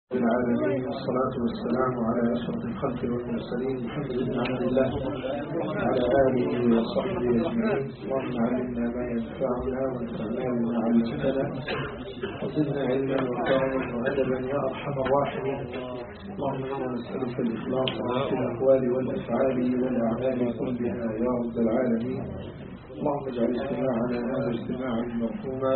العالمين والصلاة والسلام على أشرف الخلق والمرسلين محمد بن عبد الله وعلى آله وصحبه أجمعين. اللهم علمنا ما ينفعنا وانفعنا بما علمتنا وزدنا علما وكرما وأدبا يا أرحم الراحمين. اللهم إنا نسألك الإخلاص في الأقوال والأفعال والأعمال كلها يا رب العالمين. اللهم اجعل اجتماعنا هذا اجتماعا مرحوما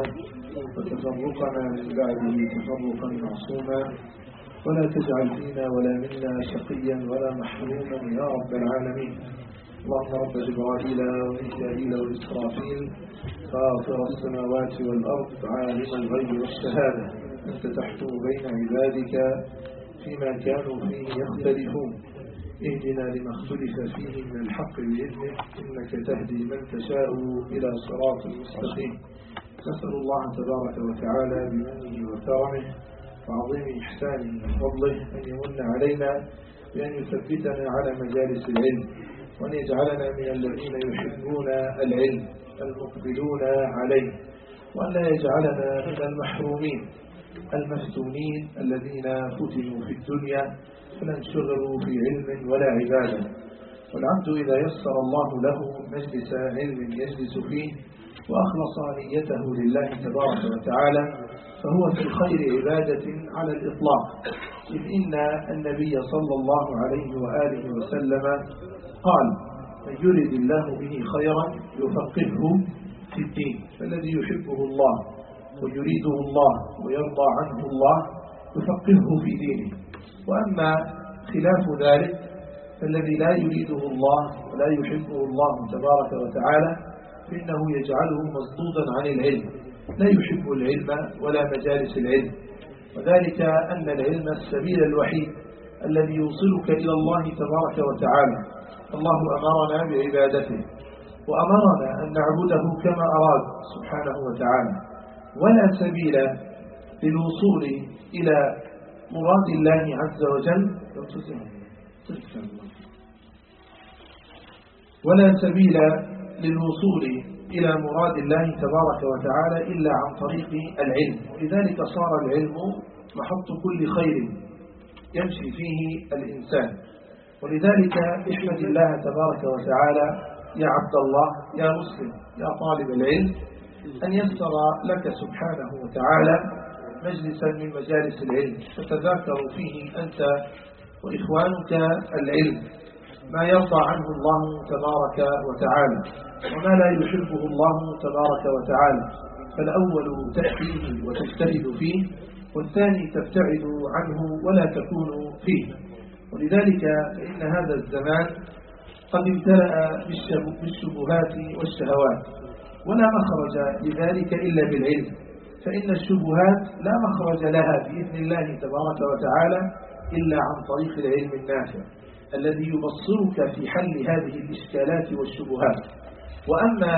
وتفرقنا من بعده تفرقا معصوما، ولا تجعل فينا ولا منا شقيا ولا محروما يا رب العالمين. اللهم رب جبرائيل وميكائيل وإسرافيل فاطر السماوات والأرض عالم الغيب والشهادة، أنت تحكم بين عبادك فيما كانوا فيه يختلفون، اهدنا لما اختلف فيه من الحق بإذنك إنك تهدي من تشاء إلى صراط مستقيم. نسأل الله تبارك وتعالى بمنه وكرمه وعظيم إحسانه وفضله أن يمن علينا بأن يثبتنا على مجالس العلم، وأن يجعلنا من الذين يحبون العلم المقبلون عليه، وأن لا يجعلنا من المحرومين المفتونين الذين فتنوا في الدنيا فلن شغلوا في علم ولا عبادة. والعبد إذا يسر الله له مجلس علم يجلس فيه وأخلص نيته لله تبارك وتعالى فهو في الخير عبادة على الإطلاق، إذ إن النبي صلى الله عليه وآله وسلم قال: من يرد الله به خيرا يفقهه في الدين، فالذي يحبه الله ويريده الله ويرضى عنه الله يفقهه في دينه. وأما خلاف ذلك فالذي لا يريده الله ولا يحبه الله تبارك وتعالى فإنه يجعله مصدودا عن العلم، لا يحب العلم ولا مجالس العلم. وذلك أن العلم السبيل الوحيد الذي يوصلك إلى الله تبارك وتعالى. الله أمرنا بعبادته وأمرنا أن نعبده كما أراد سبحانه وتعالى، ولا سبيل للوصول إلى مراد الله عز وجل ولا سبيل للوصول إلى مراد الله تبارك وتعالى إلا عن طريق العلم. ولذلك صار العلم محط كل خير يمشي فيه الإنسان. ولذلك احمد الله تبارك وتعالى يا عبد الله يا مسلم يا طالب العلم أن يسر لك سبحانه وتعالى مجلسا من مجالس العلم تتذاكر فيه أنت وإخوانك العلم ما يرضى عنه الله تبارك وتعالى وما لا يحبه الله تبارك وتعالى، فالأول تأتيه وتجتهد فيه، والثاني تبتعد عنه ولا تكون فيه. ولذلك فإن هذا الزمان قد امتلأ بالشبهات والشهوات، ولا مخرج لذلك إلا بالعلم، فإن الشبهات لا مخرج لها بإذن الله تبارك وتعالى إلا عن طريق العلم النافع الذي يبصرك في حل هذه الإشكالات والشبهات. وأما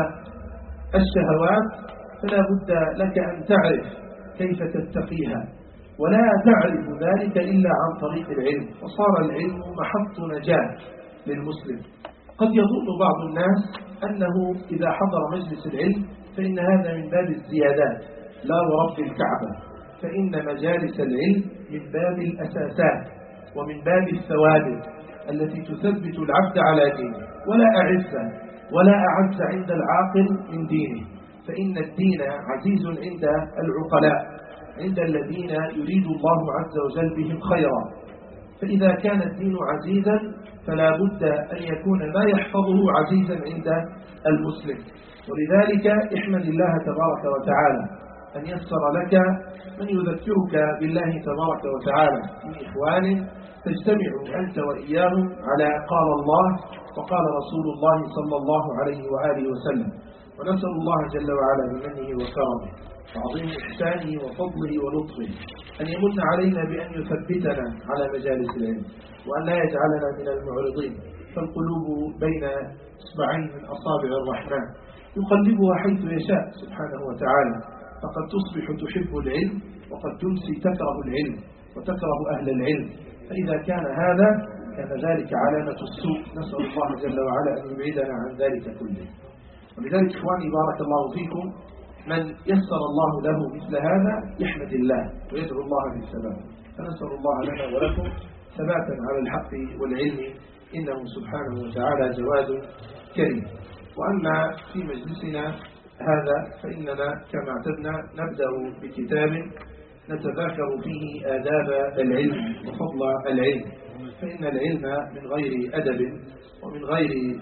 الشهوات فلا بد لك أن تعرف كيف تتقيها، ولا تعرف ذلك إلا عن طريق العلم. وصار العلم محط نجاة للمسلم. قد يظن بعض الناس أنه إذا حضر مجلس العلم فإن هذا من باب الزيادات. لا ورب الكعبة، فإن مجالس العلم من باب الأساسات ومن باب الثوابت التي تثبت العبد على دينه. ولا أعز ولا أعز عند العاقل من دينه، فإن الدين عزيز عند العقلاء، عند الذين يريد الله عز وجل بهم خيرا. فإذا كان الدين عزيزا فلا بد أن يكون ما يحفظه عزيزا عند المسلم. ولذلك احمد الله تبارك وتعالى أن يسر لك من يذكرك بالله تبارك وتعالى من إخوان تجتمع أنت وإياهم على قال الله وقال رسول الله صلى الله عليه وآله وسلم. ونسأل الله جل وعلا بمنه وكرمه وعظيم إحسانه وفضله ولطفه أن يمن علينا بأن يثبتنا على مجالس العلم، وأن لا يجعلنا من المعرضين. فالقلوب بين إصبعين من أصابع الرحمن يقلبها حيث يشاء سبحانه وتعالى، فقد تصبح تحب العلم وقد تمسي تكره العلم وتكره أهل العلم. فإذا كان هذا كان ذلك علامة السوء، نسأل الله جل وعلا أن يبعدنا عن ذلك كله. ولذلك إخواني بارك الله فيكم من يسر الله له مثل هذا يحمد الله ويدعو الله بالثبات. فنسأل الله لنا ولكم ثباتا على الحق والعلم، إنه سبحانه وتعالى جواد كريم. وأما في مجلسنا هذا فإننا كما اعتدنا نبدأ بكتاب نتذاكر فيه آداب العلم وفضل العلم، فإن العلم من غير أدب ومن غير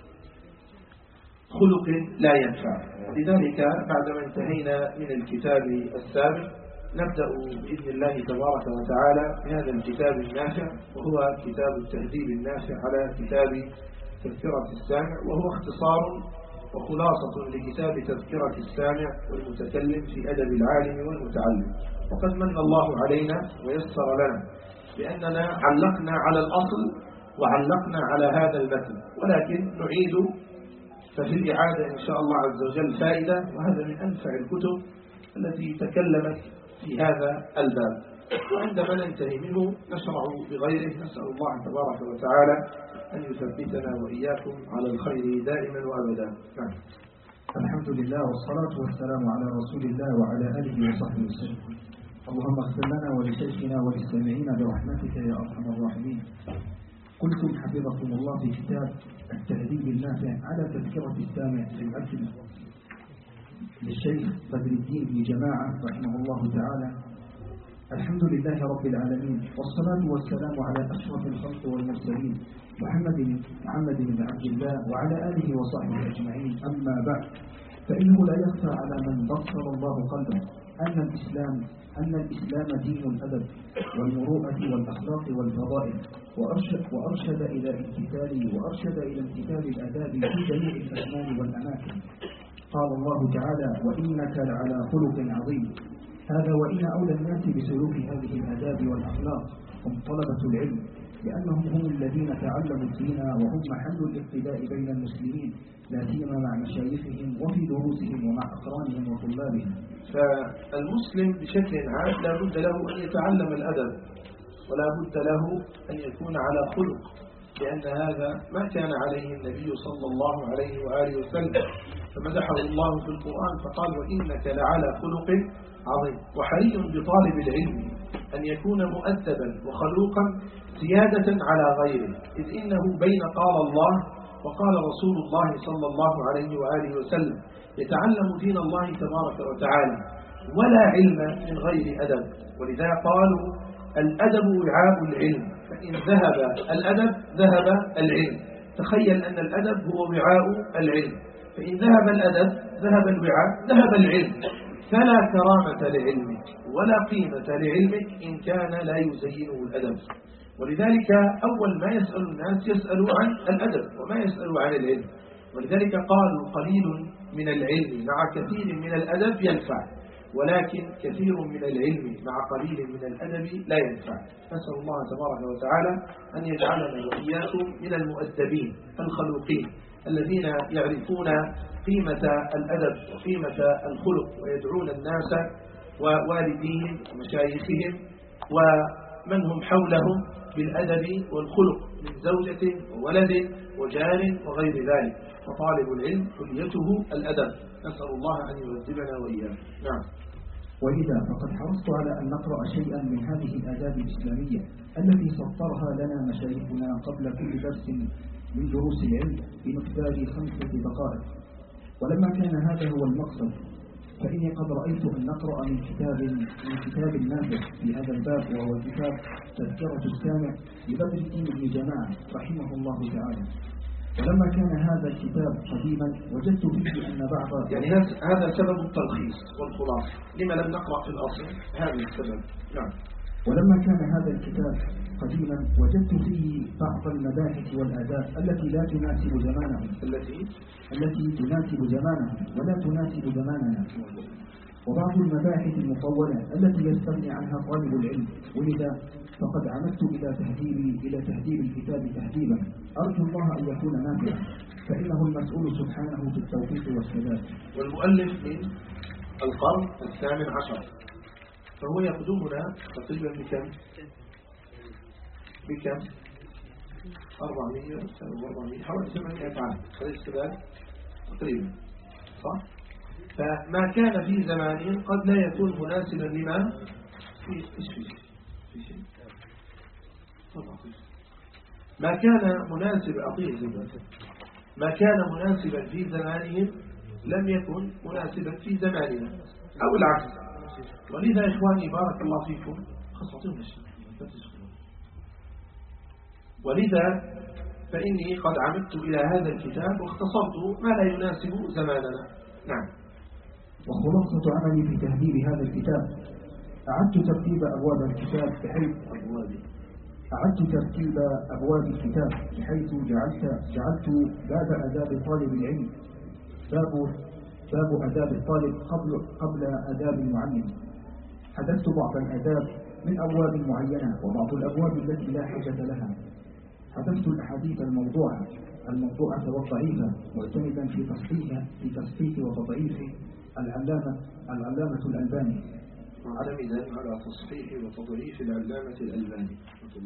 خلق لا ينفع. لذلك بعدما انتهينا من الكتاب السابق نبدأ بإذن الله تبارك وتعالى بهذا الكتاب النافع، وهو كتاب التهذيب النافع على كتاب تذكرة السامع، وهو اختصار وخلاصة لكتاب تذكرة السامع والمتكلم في أدب العالم والمتعلم. وقد من الله علينا ويسر لنا بأننا علقنا على الأصل وعلقنا على هذا المتن، ولكن نعيد ففي الإعادة إن شاء الله عز وجل فائدة، وهذا من أنفع الكتب التي تكلمت في هذا الباب. وعندما ننتهي منه نشرع بغيره، نسأل الله تبارك وتعالى أن يثبتنا وإياكم على الخير دائما وأبدا. نعم. الحمد لله والصلاة والسلام على رسول الله وعلى آله وصحبه وسلم. اللهم اغفر لنا ولشيخنا وللسامعين برحمتك يا أرحم الراحمين. قلتم حفظكم الله في كتاب التهذيب النافع على تذكرة السامع للأكل للشيخ بدر الدين بن جماعة رحمه الله تعالى. الحمد لله رب العالمين، والصلاة والسلام على أشرف الخلق والمرسلين محمد بن عبد الله وعلى آله وصحبه أجمعين. أما بعد، فإنه لا يخفى على من بصر الله قلبه أن الإسلام دين الأدب والمروءة والأخلاق والفضائل، وأرشد إلى امتثال الآداب في جميع الأزمان والأماكن. قال الله تعالى: وإنك لعلى خلق عظيم. هذا وإن أولى الناس بسلوك هذه الآداب والأخلاق هم طلبة العلم، لأنهم هم الذين تعلموا الدين وهم محل الاقتداء بين المسلمين، لا سيما مع مشايخهم وفي دروسهم ومع أقرانهم وطلابهم. فالمسلم بشكل عام لا بد له أن يتعلم الأدب، ولا بد له أن يكون على خلق، لأن هذا ما كان عليه النبي صلى الله عليه وآله وسلم، فمدحه الله في القرآن فقال: وإنك لعلى خلق عظيم. وحري بطالب العلم أن يكون مؤدبا وخلوقا زيادة على غيره، إذ إنه بين قال الله وقال رسول الله صلى الله عليه وآله وسلم يتعلم دين الله تبارك وتعالى، ولا علم من غير أدب. ولذا قالوا: الأدب وعاء العلم، فإن ذهب الأدب ذهب العلم. تخيل أن الأدب هو وعاء العلم، فإن ذهب الأدب ذهب الوعاء ذهب العلم. فلا كرامة لعلمك ولا قيمة لعلمك إن كان لا يزينه الأدب. ولذلك أول ما يسأل الناس يسألوا عن الأدب وما يسألوا عن العلم. ولذلك قالوا: قليل من العلم مع كثير من الأدب ينفع، ولكن كثير من العلم مع قليل من الأدب لا ينفع. نسأل الله تبارك وتعالى أن يجعلنا وإياكم من المؤدبين الخلوقين الذين يعرفون قيمة الأدب وقيمة الخلق، ويدعون الناس ووالديهم ومشايخهم ومن هم حولهم بالأدب والخلق من زوجة وولد وجار وغير ذلك. فطالب العلم كليته الأدب، نسأل الله أن يؤدبنا وإياه. نعم. وإذا فقد حرصت على أن نقرأ شيئا من هذه الآداب الإسلامية التي سطرها لنا مشايخنا قبل كل درس من دروس العلم بمقدار 5 دقائق. ولما كان هذا هو المقصد، فإني قد رأيت أن نقرأ من كتاب نافع في هذا الباب، وهو كتاب تذكرة السامع لبدر الدين بن جماعة رحمه الله تعالى. ولما كان هذا الكتاب قديما وجدت فيه أن بعض هذا سبب التلخيص والخلاصة لما لم نقرأ في الأصل، هذا السبب. نعم. ولما كان هذا الكتاب قديما وجدت فيه بعض المباحث والآداب التي لا تناسب زمانهم، التي تناسب زمانهم ولا تناسب زماننا، وبعض المباحث المطولة التي يستغني عنها طالب العلم. ولذا فقد عمدت إلى تهذيب الكتاب تهذيبا أرجو الله أن يكون نافعا، فإنه المسؤول سبحانه في التوفيق والسداد. والمؤلف من القرن 18، فهو يقدمنا تقريبا بكم 400 حوالي 800 عام تقريبا، صح؟ فما كان في زمانهم قد لا يكون مناسبا لما في شيء ما كان مناسب ما كان مناسبا في زمانهم لم يكن مناسبا في زماننا أو العكس. ولذا إخواني بارك الله فيكم خصتون الشيء. ولذا فإني قد عمدت إلى هذا الكتاب واختصرت ما لا يناسب زماننا. نعم. وخلاصة عملي في تهذيب هذا الكتاب أعدت ترتيب أبواب الكتاب بحيث جعلت باب آداب طالب العلم باب آداب الطالب قبل آداب المعلم. حدثت بعض الآداب من أبواب معينة وبعض الأبواب التي لا حاجة لها. حدثت الأحاديث الموضوعة والضعيفة معتمدا في تصحيح وتضعيف العلامة الألباني. على تصحيح وتضعيف العلامة الألباني.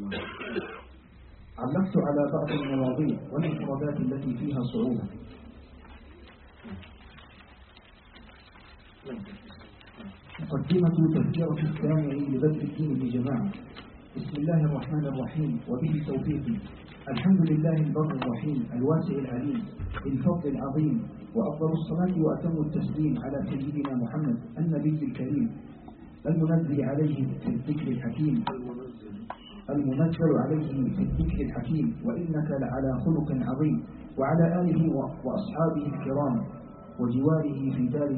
علقت على بعض المواضيع والانفرادات التي فيها صعوبة. مقدمة تذكرة السامع لبدء الدين بجماعة. بسم الله الرحمن الرحيم وبه توفيقي. الحمد لله البر الرحيم الواسع العليم بالفضل العظيم، وأفضل الصلاة وأتم التسليم على سيدنا محمد النبي الكريم المنزل عليه في الذكر الحكيم وإنك لعلى خلق عظيم، وعلى آله وأصحابه الكرام وجواره في دار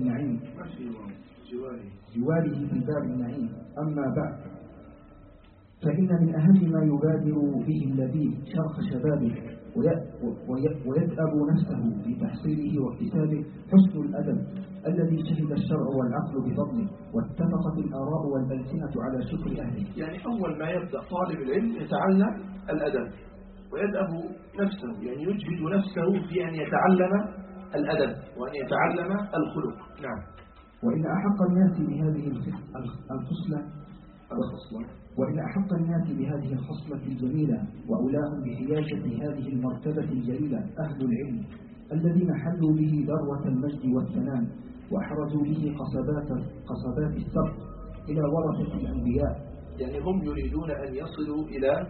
النعيم. أما بعد، فإن من أهم ما يبادر به اللبيب شرح شبابه ويدأب نفسه في تحصيله واكتسابه حسن الأدب الذي شهد الشرع والعقل بفضله، واتفقت الآراء والألسنة على شكر أهله. يعني أول ما يبدأ طالب العلم يتعلم الأدب ويدأب نفسه، يعني يجهد نفسه في أن يتعلم الأدب وأن يتعلم الخلق. نعم. وإن أحق الناس بهذه الخصلة الجميلة وأولاهم بحيازة هذه المرتبة الجليلة أهل العلم الذين حلوا به ذروة المجد والثناء وأحرزوا به قصبات السبق إلى ورثة الأنبياء. يعني هم يريدون أن يصلوا إلى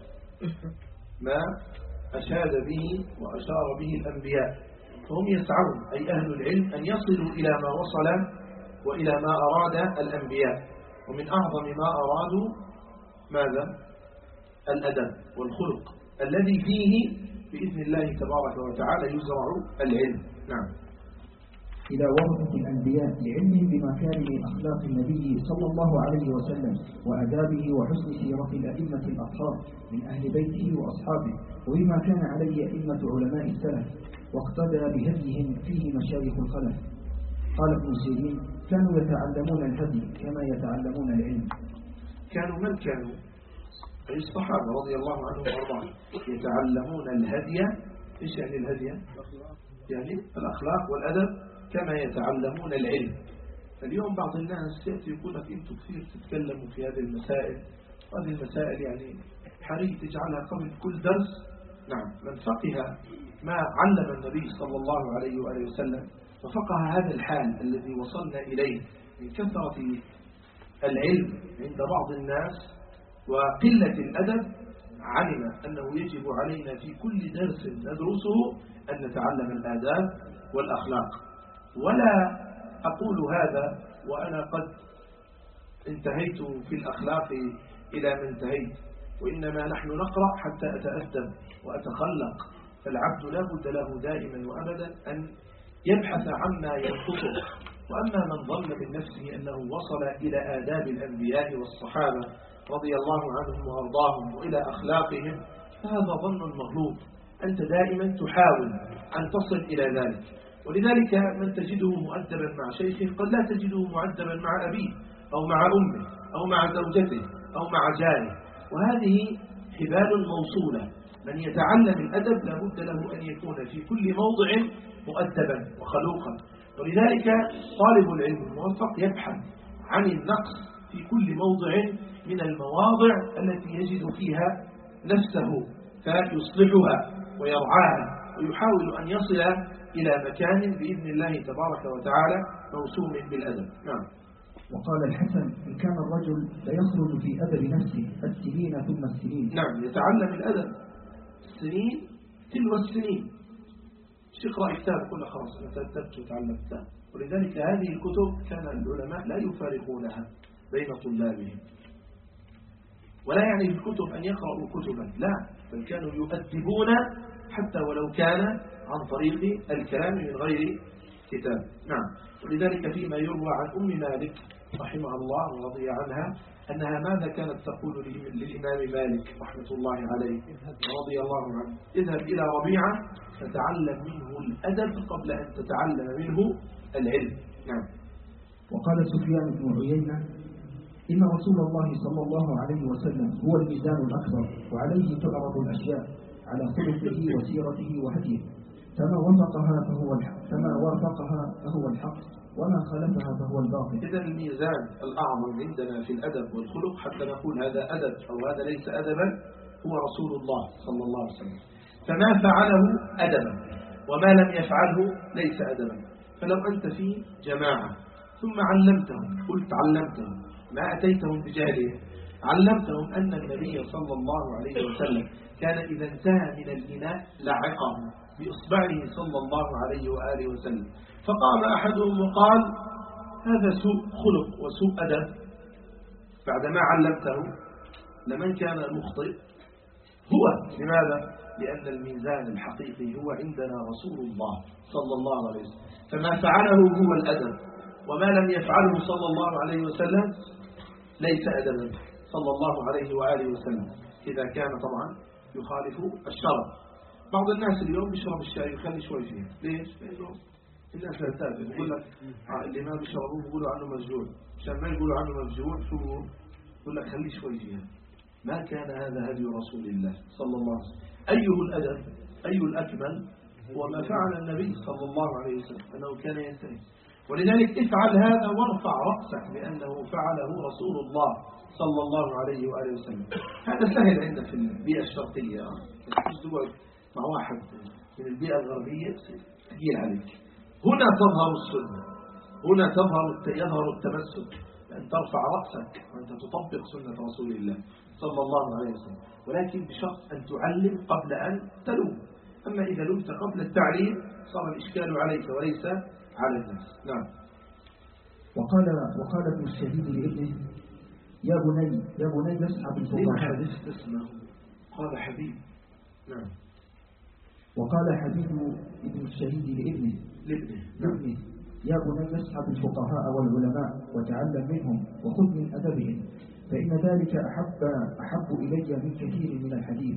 ما أشاد به وأشار به الأنبياء، فهم يسعون أي أهل العلم أن يصلوا إلى ما وصل وإلى ما أراد الأنبياء. ومن أعظم ما أرادوا ماذا؟ الأدب والخلق الذي فيه بإذن الله تبارك وتعالى يزرع العلم. نعم. إلى ورثة الأنبياء لعلمهم بمكارم أخلاق النبي صلى الله عليه وسلم وأدابه وحسن سيرة الأئمة الأطهار من أهل بيته وأصحابه، وبما كان عليه أئمة علماء السلف واقتدى بهديهم فيه مشايخ الخلف. قال ابن سيرين: كانوا يتعلمون الهدي كما يتعلمون العلم. كانوا من كانوا؟ أي الصحابة رضي الله عنهم وارضاهم يتعلمون الهدي. إيش يعني الهدي؟ يعني الأخلاق والأدب كما يتعلمون العلم. اليوم بعض الناس يأتي يقول لك أنتم كثير تتكلموا في هذه المسائل، وهذه المسائل يعني حري تجعلها قبل كل درس. نعم. من فقه ما علم النبي صلى الله عليه وآله وسلم وفقه هذا الحال الذي وصلنا إليه من كثرة العلم عند بعض الناس وقلة الأدب، علم أنه يجب علينا في كل درس ندرسه أن نتعلم الآداب والأخلاق. ولا أقول هذا وأنا قد انتهيت في الأخلاق إلى ما انتهيت، وإنما نحن نقرأ حتى أتأدب وأتخلق. فالعبد لا بد له دائما وأبدا أن يبحث عما ينقصه. وأما من ظن من نفسه أنه وصل إلى آداب الأنبياء والصحابة رضي الله عنهم وأرضاهم وإلى أخلاقهم فهذا ظن مغلوط. أنت دائما تحاول أن تصل إلى ذلك. ولذلك من تجده مؤدبا مع شيخه قد لا تجده مؤدبا مع أبيه أو مع أمه أو مع زوجته أو مع جاره، وهذه حبال موصولة. من يتعلم الأدب لابد له أن يكون في كل موضع مؤدبا وخلوقا. ولذلك طالب العلم الموفق يبحث عن النقص في كل موضع من المواضع التي يجد فيها نفسه فيصلحها ويرعاها ويحاول أن يصل إلى مكان بإذن الله تبارك وتعالى موسوم بالأدب. نعم. وقال الحسن: إن كان الرجل ليخرج في أدب نفسه السنين ثم السنين. نعم، يتعلم الأدب السنين تلو السنين. تقرأ كتاب كل خلاص أنا تأدبت وتعلمت كتاب. ولذلك هذه الكتب كان العلماء لا يفارقونها بين طلابهم، ولا يعني الكتب أن يقرأوا كتبا، لا، بل كانوا يؤدبون حتى ولو كان عن طريق الكلام من غير كتاب. نعم. ولذلك فيما يروى عن أم مالك رحمها الله ورضي عنها أنها ماذا كانت تقول للإمام مالك رحمة الله عليه رضي الله عنه: اذهب إلى ربيعة فتعلم منه الأدب قبل أن تتعلم منه العلم. نعم. وقال سفيان بن عيينة: إن رسول الله صلى الله عليه وسلم هو الميزان الأكبر، وعليه تعرض الأشياء على خلقه وسيرته وهديه، فما وافقها فهو الحق، وما خالفها فهو الباطل. إذا الميزان الأعظم عندنا في الأدب والخلق حتى نقول هذا أدب أو هذا ليس أدبا هو رسول الله صلى الله عليه وسلم. فما فعله أدبا، وما لم يفعله ليس أدبا. فلو أنت في جماعة ثم علمتهم، قلت علمتهم، ما أتيتهم بجهله، علمتهم أن النبي صلى الله عليه وسلم كان إذا انتهى من الإناء لعقه بإصبعه صلى الله عليه وآله وسلم، فقام أحدهم وقال: هذا سوء خلق وسوء أدب، بعدما علمته لمن كان مخطئ هو. لماذا؟ لأن الميزان الحقيقي هو عندنا رسول الله صلى الله عليه وسلم، فما فعله هو الأدب، وما لم يفعله صلى الله عليه وسلم ليس أدبا صلى الله عليه وآله وسلم، إذا كان طبعا يخالف الشرع. بعض الناس اليوم بيشرب الشاي ويخلي شوي فيه، ليش؟ لأنه الناس لا تتابع، يقول لك اللي ما بيشربوه بيقولوا عنه مسجون، عشان ما يقولوا عنه مسجون شو يقول لك خلي شوي فيها. ما كان هذا هدي رسول الله صلى الله عليه وسلم. أيه الأدب؟ أي الأكمل؟ هو ما فعل النبي صلى الله عليه وسلم، أنه كان ينتهي. ولذلك افعل هذا وارفع رأسك لأنه فعله رسول الله صلى الله عليه وآله وسلم. هذا سهل عندنا في البيئة الشرقية، تقعد مع واحد من البيئة الغربية ثقيل عليك. هنا تظهر السنة، هنا يظهر التمسك، أن ترفع رأسك وأنت تطبق سنة رسول الله صلى الله عليه وسلم، ولكن بشرط أن تعلم قبل أن تلوم. أما إذا لمت قبل التعليم صار الإشكال عليك وليس على الناس. نعم. وقال ابن الشهيد لابنه: يا بني يسعى بالفقهاء. قال حبيب. نعم. وقال حبيب ابن الشهيد لابنه: يا بني يسعى بالفقهاء والعلماء وتعلم منهم وخذ من أدبهم، فإن ذلك أحب إلي من كثير من الحديث.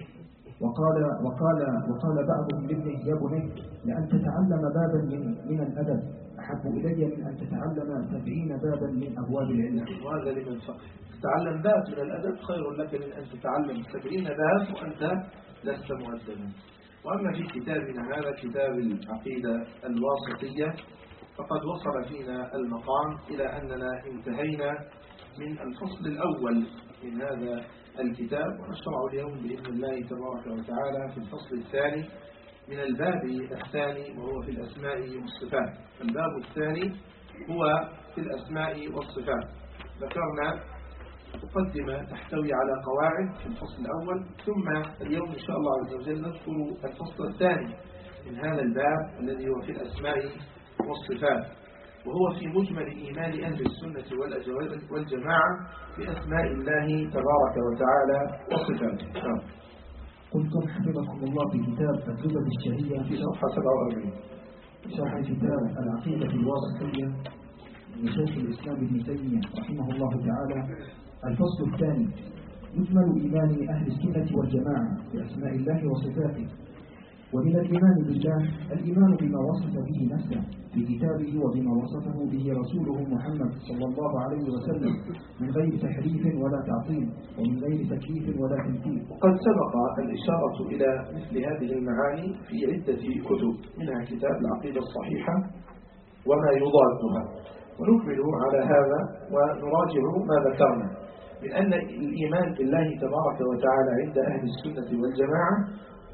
وقال بعضهم لابنه: يا بني لأن تتعلم بابا من الأدب أحب إلي من أن تتعلم 70 بابا من أبواب العلم. وهذا لمن فقه. تتعلم باب من الأدب خير لك من أن تتعلم 70 باب وأنت لست مؤدبا. وأما في كتابنا هذا كتاب العقيدة الواسطية فقد وصل فينا المقام إلى أننا انتهينا من الفصل الأول من هذا الكتاب، ونشرع اليوم بإذن الله تبارك وتعالى في الفصل الثاني من الباب الثاني، وهو في الأسماء والصفات. الباب الثاني هو في الأسماء والصفات. ذكرنا مقدمة تحتوي على قواعد في الفصل الأول، ثم اليوم إن شاء الله عز وجل نذكر الفصل الثاني من هذا الباب الذي هو في الأسماء والصفات، وهو في مجمل إيمان أهل السنة والجماعة بأسماء الله تبارك وتعالى وصفاته. قلتم حفظكم الله في كتاب الزبد الشهية في صفحة 47 شرح كتاب العقيدة الواسطية لشيخ الإسلام ابن تيمية رحمه الله تعالى. الفصل الثاني: مجمل إيمان أهل السنة والجماعة بأسماء الله وصفاته. ومن الإيمان بالله الإيمان بما وصف به نفسه في كتابه وبما وصفه به رسوله محمد صلى الله عليه وسلم من غير تحريف ولا تعطيل ومن غير تكييف ولا تمثيل. وقد سبق الإشارة إلى مثل هذه المعاني في عدة كتب، منها كتاب العقيدة الصحيحة وما يضادها، ونكمل على هذا ونراجع ما ذكرنا من أن الإيمان بالله تبارك وتعالى عند أهل السنة والجماعة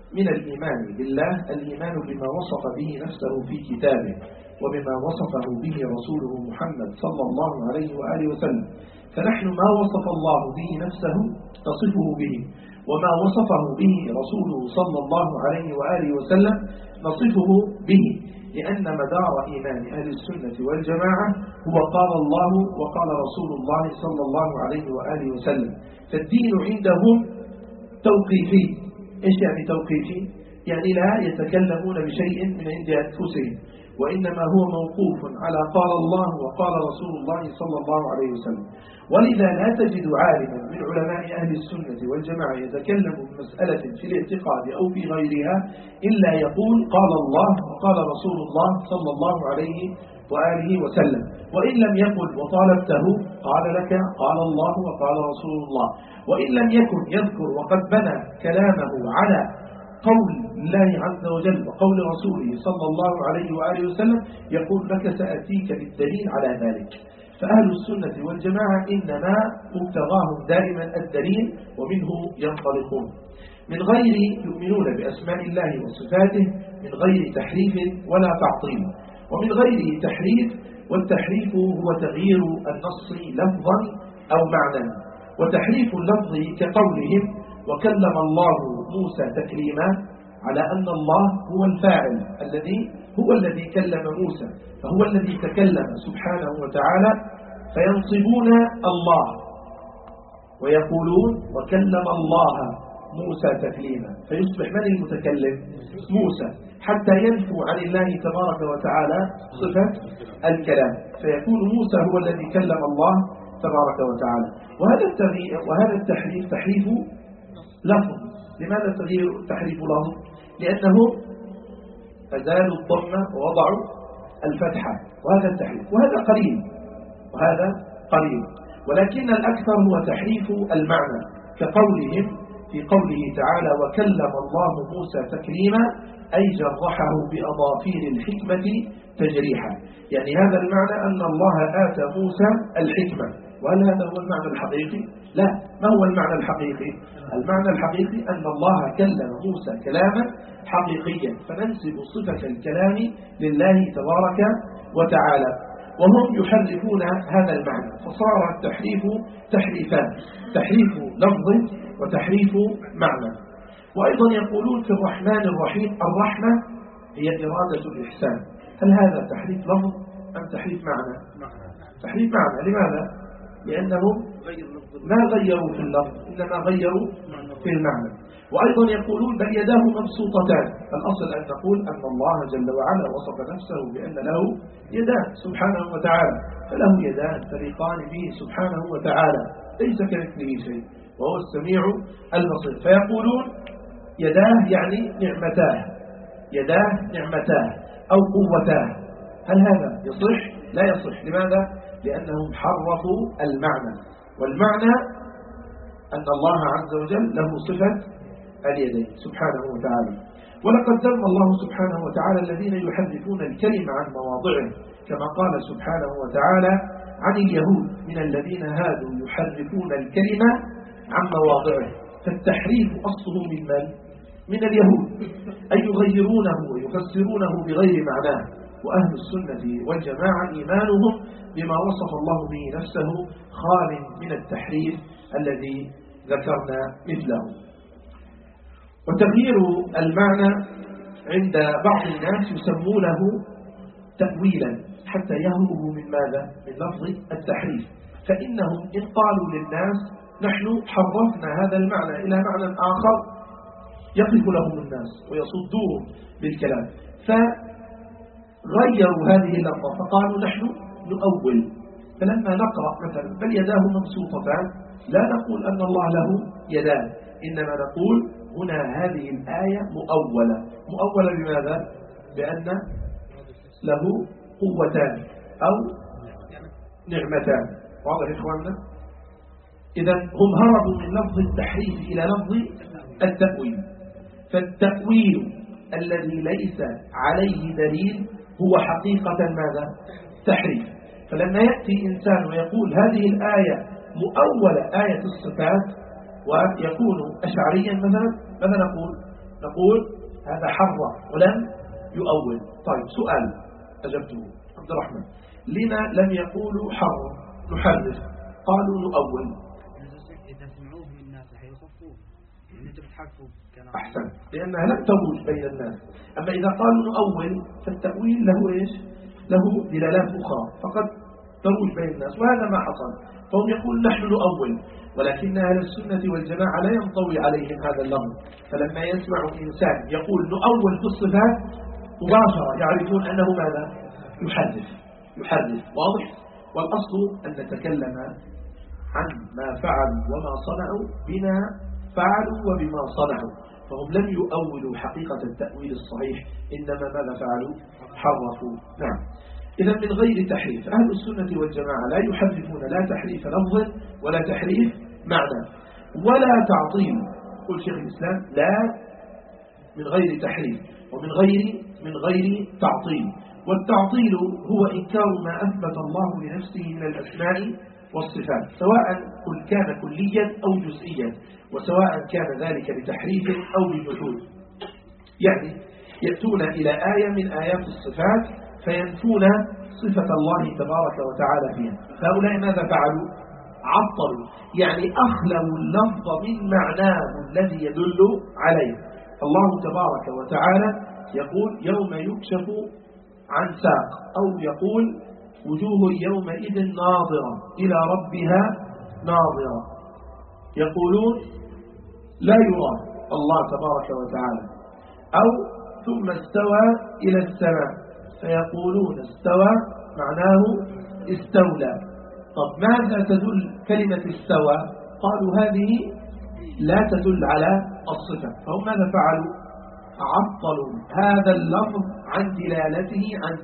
من الإيمان بالله الإيمان بما وصف به نفسه في كتابه وبما وصفه به رسوله محمد صلى الله عليه وآله وسلم. فنحن ما وصف الله به نفسه نصفه به، وما وصفه به رسوله صلى الله عليه وآله وسلم نصفه به، لأن مدار إيمان أهل السنة والجماعة هو قال الله وقال رسول الله صلى الله عليه وآله وسلم. فالدين عندهم توقيفي. إيش يعني توقيفي؟ يعني لا يتكلمون بشيء من عند أنفسهم، وإنما هو موقوف على قال الله وقال رسول الله صلى الله عليه وسلم. ولذا لا تجد عالما من علماء أهل السنة والجماعة يتكلم بمسألة في الاعتقاد أو في غيرها إلا يقول قال الله وقال رسول الله صلى الله عليه وآله وسلم. وإن لم يقل وطالبته قال لك قال الله وقال رسول الله. وإن لم يكن يذكر وقد بنى كلامه على قول الله عز وجل وقول رسوله صلى الله عليه وآله وسلم يقول لك سأتيك بالدليل على ذلك. فأهل السنة والجماعة إنما مبتغاهم دائما الدليل ومنه ينطلقون، من غير يؤمنون بأسماء الله وصفاته من غير تحريف ولا تعطيل، ومن غير تحريف، والتحريف هو تغيير النص لفظا أو معنى. وتحريف اللفظ كقولهم وكلم الله موسى تكليما، على أن الله هو الفاعل الذي كلم موسى، فهو الذي تكلم سبحانه وتعالى، فينصبون الله ويقولون وكلم الله موسى تكليما، فيصبح من المتكلم؟ موسى، حتى ينفوا عن الله تبارك وتعالى صفة الكلام، فيكون موسى هو الذي كلم الله تبارك وتعالى. وهذا التحريف تحريف لفظ. لماذا تحريف لفظ؟ لأنه أزالوا الضمة ووضعوا الفتحة، وهذا التحريف، وهذا قليل. ولكن الأكثر هو تحريف المعنى، كقولهم في قوله تعالى وكلم الله موسى تكليما، أي جرحه بأظافير الحكمة تجريحا. يعني هذا المعنى أن الله آتى موسى الحكمة. وهل هذا هو المعنى الحقيقي؟ لا. ما هو المعنى الحقيقي؟ المعنى الحقيقي أن الله كلم موسى كلاما حقيقيا، فننسب صفة الكلام لله تبارك وتعالى، وهم يحرفون هذا المعنى، فصار التحريف تحريفان: تحريف لفظ وتحريف معنى. وأيضا يقولون في الرحمن الرحيم الرحمة هي إرادة الإحسان. هل هذا تحريف لفظ أم تحريف معنى؟ تحريف معنى. لماذا؟ لأنهم ما غيروا في اللفظ، إنما غيروا في المعنى. وأيضا يقولون بل يداه مبسوطتان. الأصل أن نقول أن الله جل وعلا وصف نفسه بأن له يدان سبحانه وتعالى، فله يدان تليقان به سبحانه وتعالى، ليس كمثله شيء وهو السميع البصير. فيقولون يداه يعني نعمتاه، يداه نعمتاه أو قوتاه. هل هذا يصح؟ لا يصح. لماذا؟ لأنهم حرفوا المعنى، والمعنى أن الله عز وجل له صفة اليدين سبحانه وتعالى. ولقد ذم الله سبحانه وتعالى الذين يحرفون الكلمة عن مواضعه، كما قال سبحانه وتعالى عن اليهود من الذين هادوا يحرفون الكلمة عن مواضعه. فالتحريف أصله من اليهود، أي يغيرونه ويفسرونه بغير معناه. وأهل السنة والجماعة إيمانهم بما وصف الله به نفسه خال من التحريف الذي ذكرنا مثله. وتغيير المعنى عند بعض الناس يسمونه تأويلا، حتى يهربوا من ماذا؟ من لفظ التحريف. فإنهم إن قالوا للناس نحن حرفنا هذا المعنى إلى معنى آخر يقف لهم الناس ويصدوهم بالكلام، فغيروا هذه اللفظة فقالوا نحن نؤول. فلما نقرأ مثلا بل يداه مبسوطتان لا نقول أن الله له يدان، إنما نقول هنا هذه الآية مؤولة بماذا؟ بأن له قوتان أو نعمتان. واضح إخواننا؟ إذا هم هربوا من لفظ التحريف إلى لفظ التأويل. فالتأويل الذي ليس عليه دليل هو حقيقة ماذا؟ تحريف. فلما يأتي إنسان ويقول هذه الآية مؤولة آية الصفات ويكون أشعريا مثلا، ماذا نقول؟ نقول هذا حرف ولم يؤول. طيب سؤال أجبته عبد الرحمن، لما لم يقولوا نحرف قالوا نؤول؟ إذا سمعوه من الناس حيخفوه، يعني أنتم بتحرفوا كلام. أحسن، لأنها لم تروج بين الناس. أما إذا قالوا نؤول فالتأويل له إيش؟ له دلالات أخرى فقد تروج بين الناس، وهذا ما حصل. فهم يقول نحن نؤول، ولكن أهل السنة والجماعة لا ينطوي عليهم هذا اللفظ، فلما يسمع إنسان يقول نؤول في الصفات مباشرة يعرفون أنه ماذا؟ يحرف. واضح؟ والأصل أن نتكلم عن ما فعلوا وما صنعوا بما فعلوا وبما صنعوا، فهم لم يؤولوا حقيقة التأويل الصحيح، إنما ماذا فعلوا؟ حرفوا. نعم. إذا من غير تحريف، أهل السنة والجماعة لا يحرفون لا تحريف لفظ ولا تحريف معنى ولا تعطيل. قل شيخ الإسلام لا، من غير تحريف ومن غير تعطيل. والتعطيل هو إنكار ما أثبت الله لنفسه من الأسماء والصفات، سواء كان كليا أو جزئيا، وسواء كان ذلك بتحريف أو بجحود. يعني يأتون إلى آية من آيات الصفات فينفون صفة الله تبارك وتعالى فيها، فهؤلاء ماذا فعلوا؟ عطلوا، يعني أخلوا اللفظ من معناه الذي يدل عليه. الله تبارك وتعالى يقول يوم يكشف عن ساق، أو يقول وجوه يومئذ ناظرة إلى ربها ناظرة. يقولون لا يرى الله تبارك وتعالى. أو ثم استوى إلى السماء فيقولون استوى معناه استولى. طب ماذا تدل كلمة استوى؟ قالوا هذه لا تدل على الصفة، فهم ماذا فعلوا؟ عطلوا هذا اللفظ عن دلالته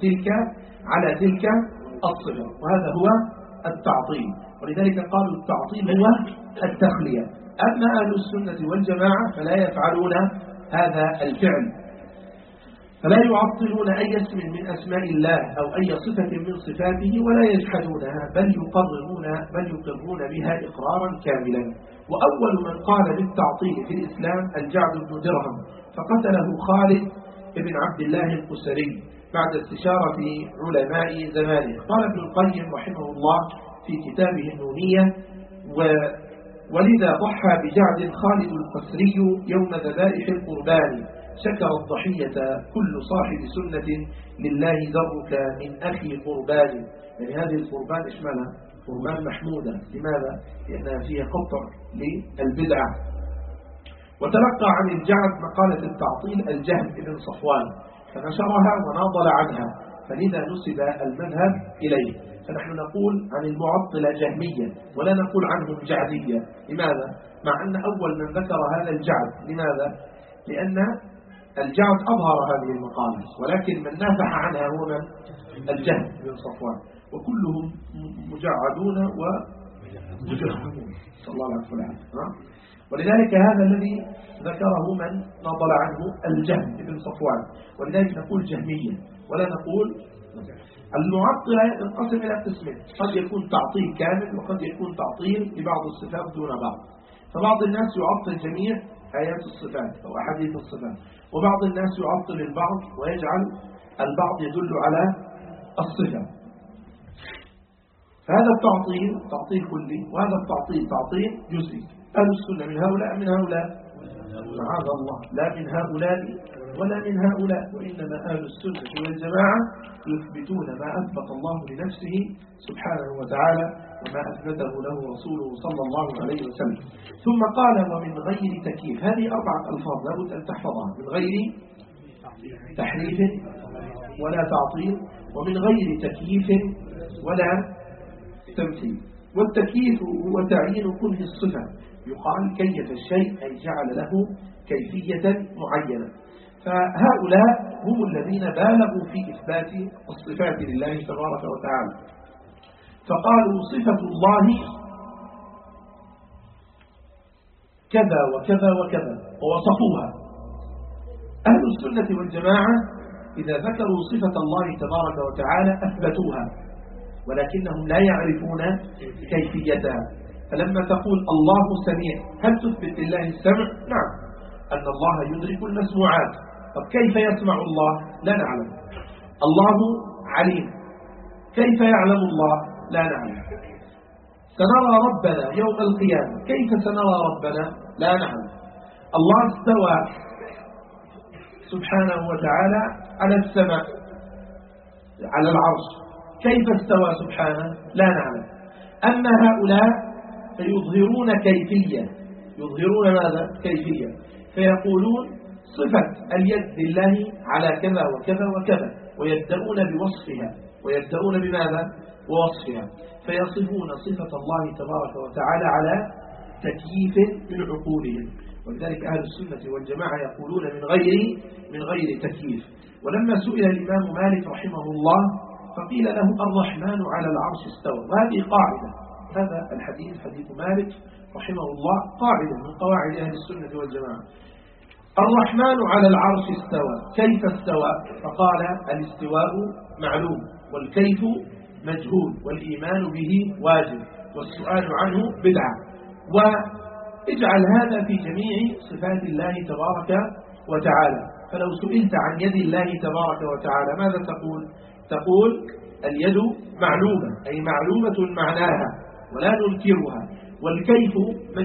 على تلك الصفة، وهذا هو التعطيل. ولذلك قالوا التعطيل هو التخلية. أما أهل السنة والجماعة فلا يفعلون هذا الفعل، فلا يعطلون أي اسم من أسماء الله أو أي صفة من صفاته ولا يجحدونها، بل يقرون بها إقرارا كاملا. وأول من قال بالتعطيل في الإسلام الجعد بن درهم، فقتله خالد بن عبد الله القسري بعد استشارة علماء زمانه. قال ابن القيم رحمه الله في كتابه النونية: ولذا ضحى بجعد خالد القسري يوم ذبائح القربان، شكر الضحية كل صاحب سنة لله ذرك من أخي قربان. يعني هذه القربان إشمالها قربان محمودة. لماذا؟ لأنها فيها قطع للبدعة. وتلقى عن الجعد مقالة التعطيل الجهم بن صفوان فنشرها وناضل عنها، فلذا نسب المذهب إليه. فنحن نقول عن المعطلة جهمية ولا نقول عنهم جعدية. لماذا؟ مع أن أول من ذكر هذا الجعد. لماذا؟ لأن الجعد أظهر هذه المقالة، ولكن من نافح عنها هو من؟ الجهم بن صفوان، وكلهم مجعدون ومجهمون صلى الله عليه وسلم. ولذلك هذا الذي ذكره من نضل عنه الجهم بن صفوان، ولذلك نقول جهمية ولا نقول. المعطلة ينقسم إلى قسمين: قد يكون تعطيل كامل وقد يكون تعطيل لبعض الصفات دون بعض. فبعض الناس يعطل جميع آيات الصفات أو أحاديث الصفات، وبعض الناس يعطل البعض ويجعل البعض يدل على الصفة. فهذا التعطيل تعطيل كلي، وهذا التعطيل تعطيل جزئي. أهل السنة من هؤلاء معاذ الله، لا من هؤلاء ولا من هؤلاء، وإنما أهل السنة والجماعة يثبتون ما أثبت الله لنفسه سبحانه وتعالى وما أثبته له رسوله صلى الله عليه وسلم. ثم قال: ومن غير تكييف. هذه 4 ألفاظ لابد أن تحفظها: من غير تحريف ولا تعطيل، ومن غير تكييف ولا تمثيل. والتكييف هو تعيين كل الصفة، يقال كيف الشيء أي جعل له كيفية معينة. فهؤلاء هم الذين بالغوا في إثبات الصفات لله تبارك وتعالى، فقالوا صفة الله كذا وكذا وكذا ووصفوها. أهل السنة والجماعة إذا ذكروا صفة الله تبارك وتعالى أثبتوها، ولكنهم لا يعرفون كيفيتها. فلما تقول الله سميع، هل تثبت لله السمع؟ نعم. أن الله يدرك المسموعات. طب كيف يسمع الله؟ لا نعلم. الله عليم، كيف يعلم الله؟ لا نعلم. سنرى ربنا يوم القيامة، كيف سنرى ربنا؟ لا نعلم. الله استوى سبحانه وتعالى على السماء على العرش، كيف استوى سبحانه؟ لا نعلم. أما هؤلاء فيظهرون كيفية، يظهرون ماذا؟ كيفية، فيقولون صفة اليد لله على كذا وكذا وكذا، ويبدأون بوصفها، ويبدأون بماذا؟ ووصفها، فيصفون صفة الله تبارك وتعالى على تكييف من عقولهم. ولذلك أهل السنة والجماعة يقولون من غير تكييف. ولما سئل الإمام مالك رحمه الله فقيل له الرحمن على العرش استوى، وهذه قاعدة، هذا الحديث حديث مالك رحمه الله قاعدة من قواعد أهل السنة والجماعة. الرحمن على العرش استوى، كيف استوى؟ فقال الاستواء معلوم، والكيف مجهول، والإيمان به واجب، والسؤال عنه بدعة. واجعل هذا في جميع صفات الله تبارك وتعالى. فلو سئلت عن يد الله تبارك وتعالى ماذا تقول؟ تقول اليد معلومة، أي معلومة معناها ولا ننكرها، والكيف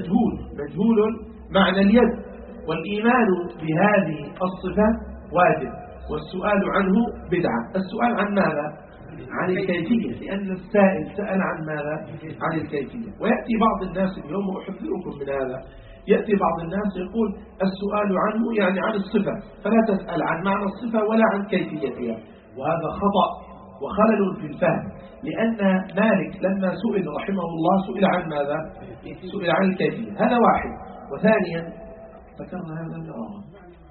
مجهول معنى اليد، والإيمان بهذه الصفة واجب، والسؤال عنه بدعة. السؤال عن ماذا؟ عن الكيفية، لأن السائل سأل عن ماذا؟ عن الكيفية. ويأتي بعض الناس اليوم، وأحذركم من هذا، يأتي بعض الناس يقول السؤال عنه يعني عن الصفة، فلا تسأل عن معنى الصفة ولا عن كيفيتها، وهذا خطأ وخلل في الفهم. لأن مالك لما سئل رحمه الله سئل عن ماذا؟ سئل عن الكيفية، هذا واحد. وثانيا ذكرنا هذا مرارا.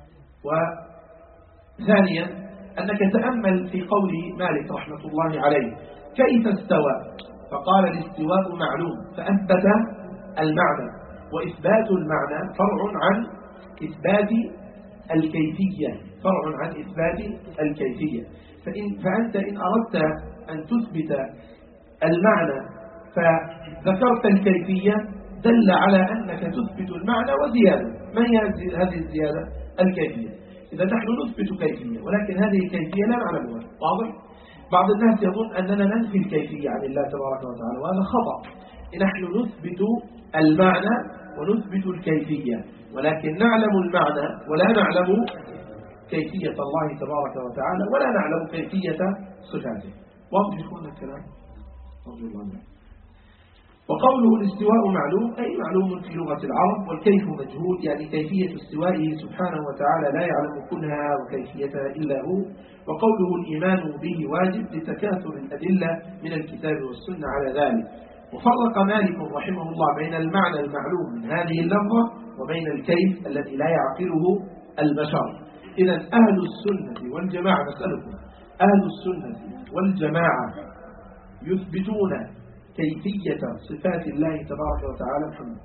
وثانيا أنك تأمل في قول مالك رحمة الله عليه كيف استوى، فقال الاستواء معلوم، فأثبت المعنى، وإثبات المعنى فرع عن إثبات الكيفية، فرع عن إثبات الكيفية. فأنت إن أردت أن تثبت المعنى فذكرت الكيفية دل على أنك تثبت المعنى وزيادة. ما هي هذه الزيادة؟ الكيفية. إذا نحن نثبت كيفية، ولكن هذه الكيفية لا نعلمها، واضح؟ بعض الناس يظن أننا ننفي الكيفية عن الله تبارك وتعالى، وهذا خطأ. نحن نثبت المعنى ونثبت الكيفية، ولكن نعلم المعنى ولا نعلم كيفية الله تبارك وتعالى، ولا نعلم كيفية صفاته. واضح يكون الكلام؟ رضي الله عنه. وقوله الاستواء معلوم أي معلوم في لغة العرب، والكيف مجهول، يعني كيفية استوائه سبحانه وتعالى لا يعلم كنها وكيفيتها إلا هو. وقوله الإيمان به واجب لتكاثر الأدلة من الكتاب والسنة على ذلك. وفرق مالك رحمه الله بين المعنى المعلوم من هذه اللفظة وبين الكيف الذي لا يعقله البشر. إذا أهل السنة والجماعة، نسألكم، أهل السنة والجماعة يثبتون كيفية صفات الله تبارك وتعالى. محمد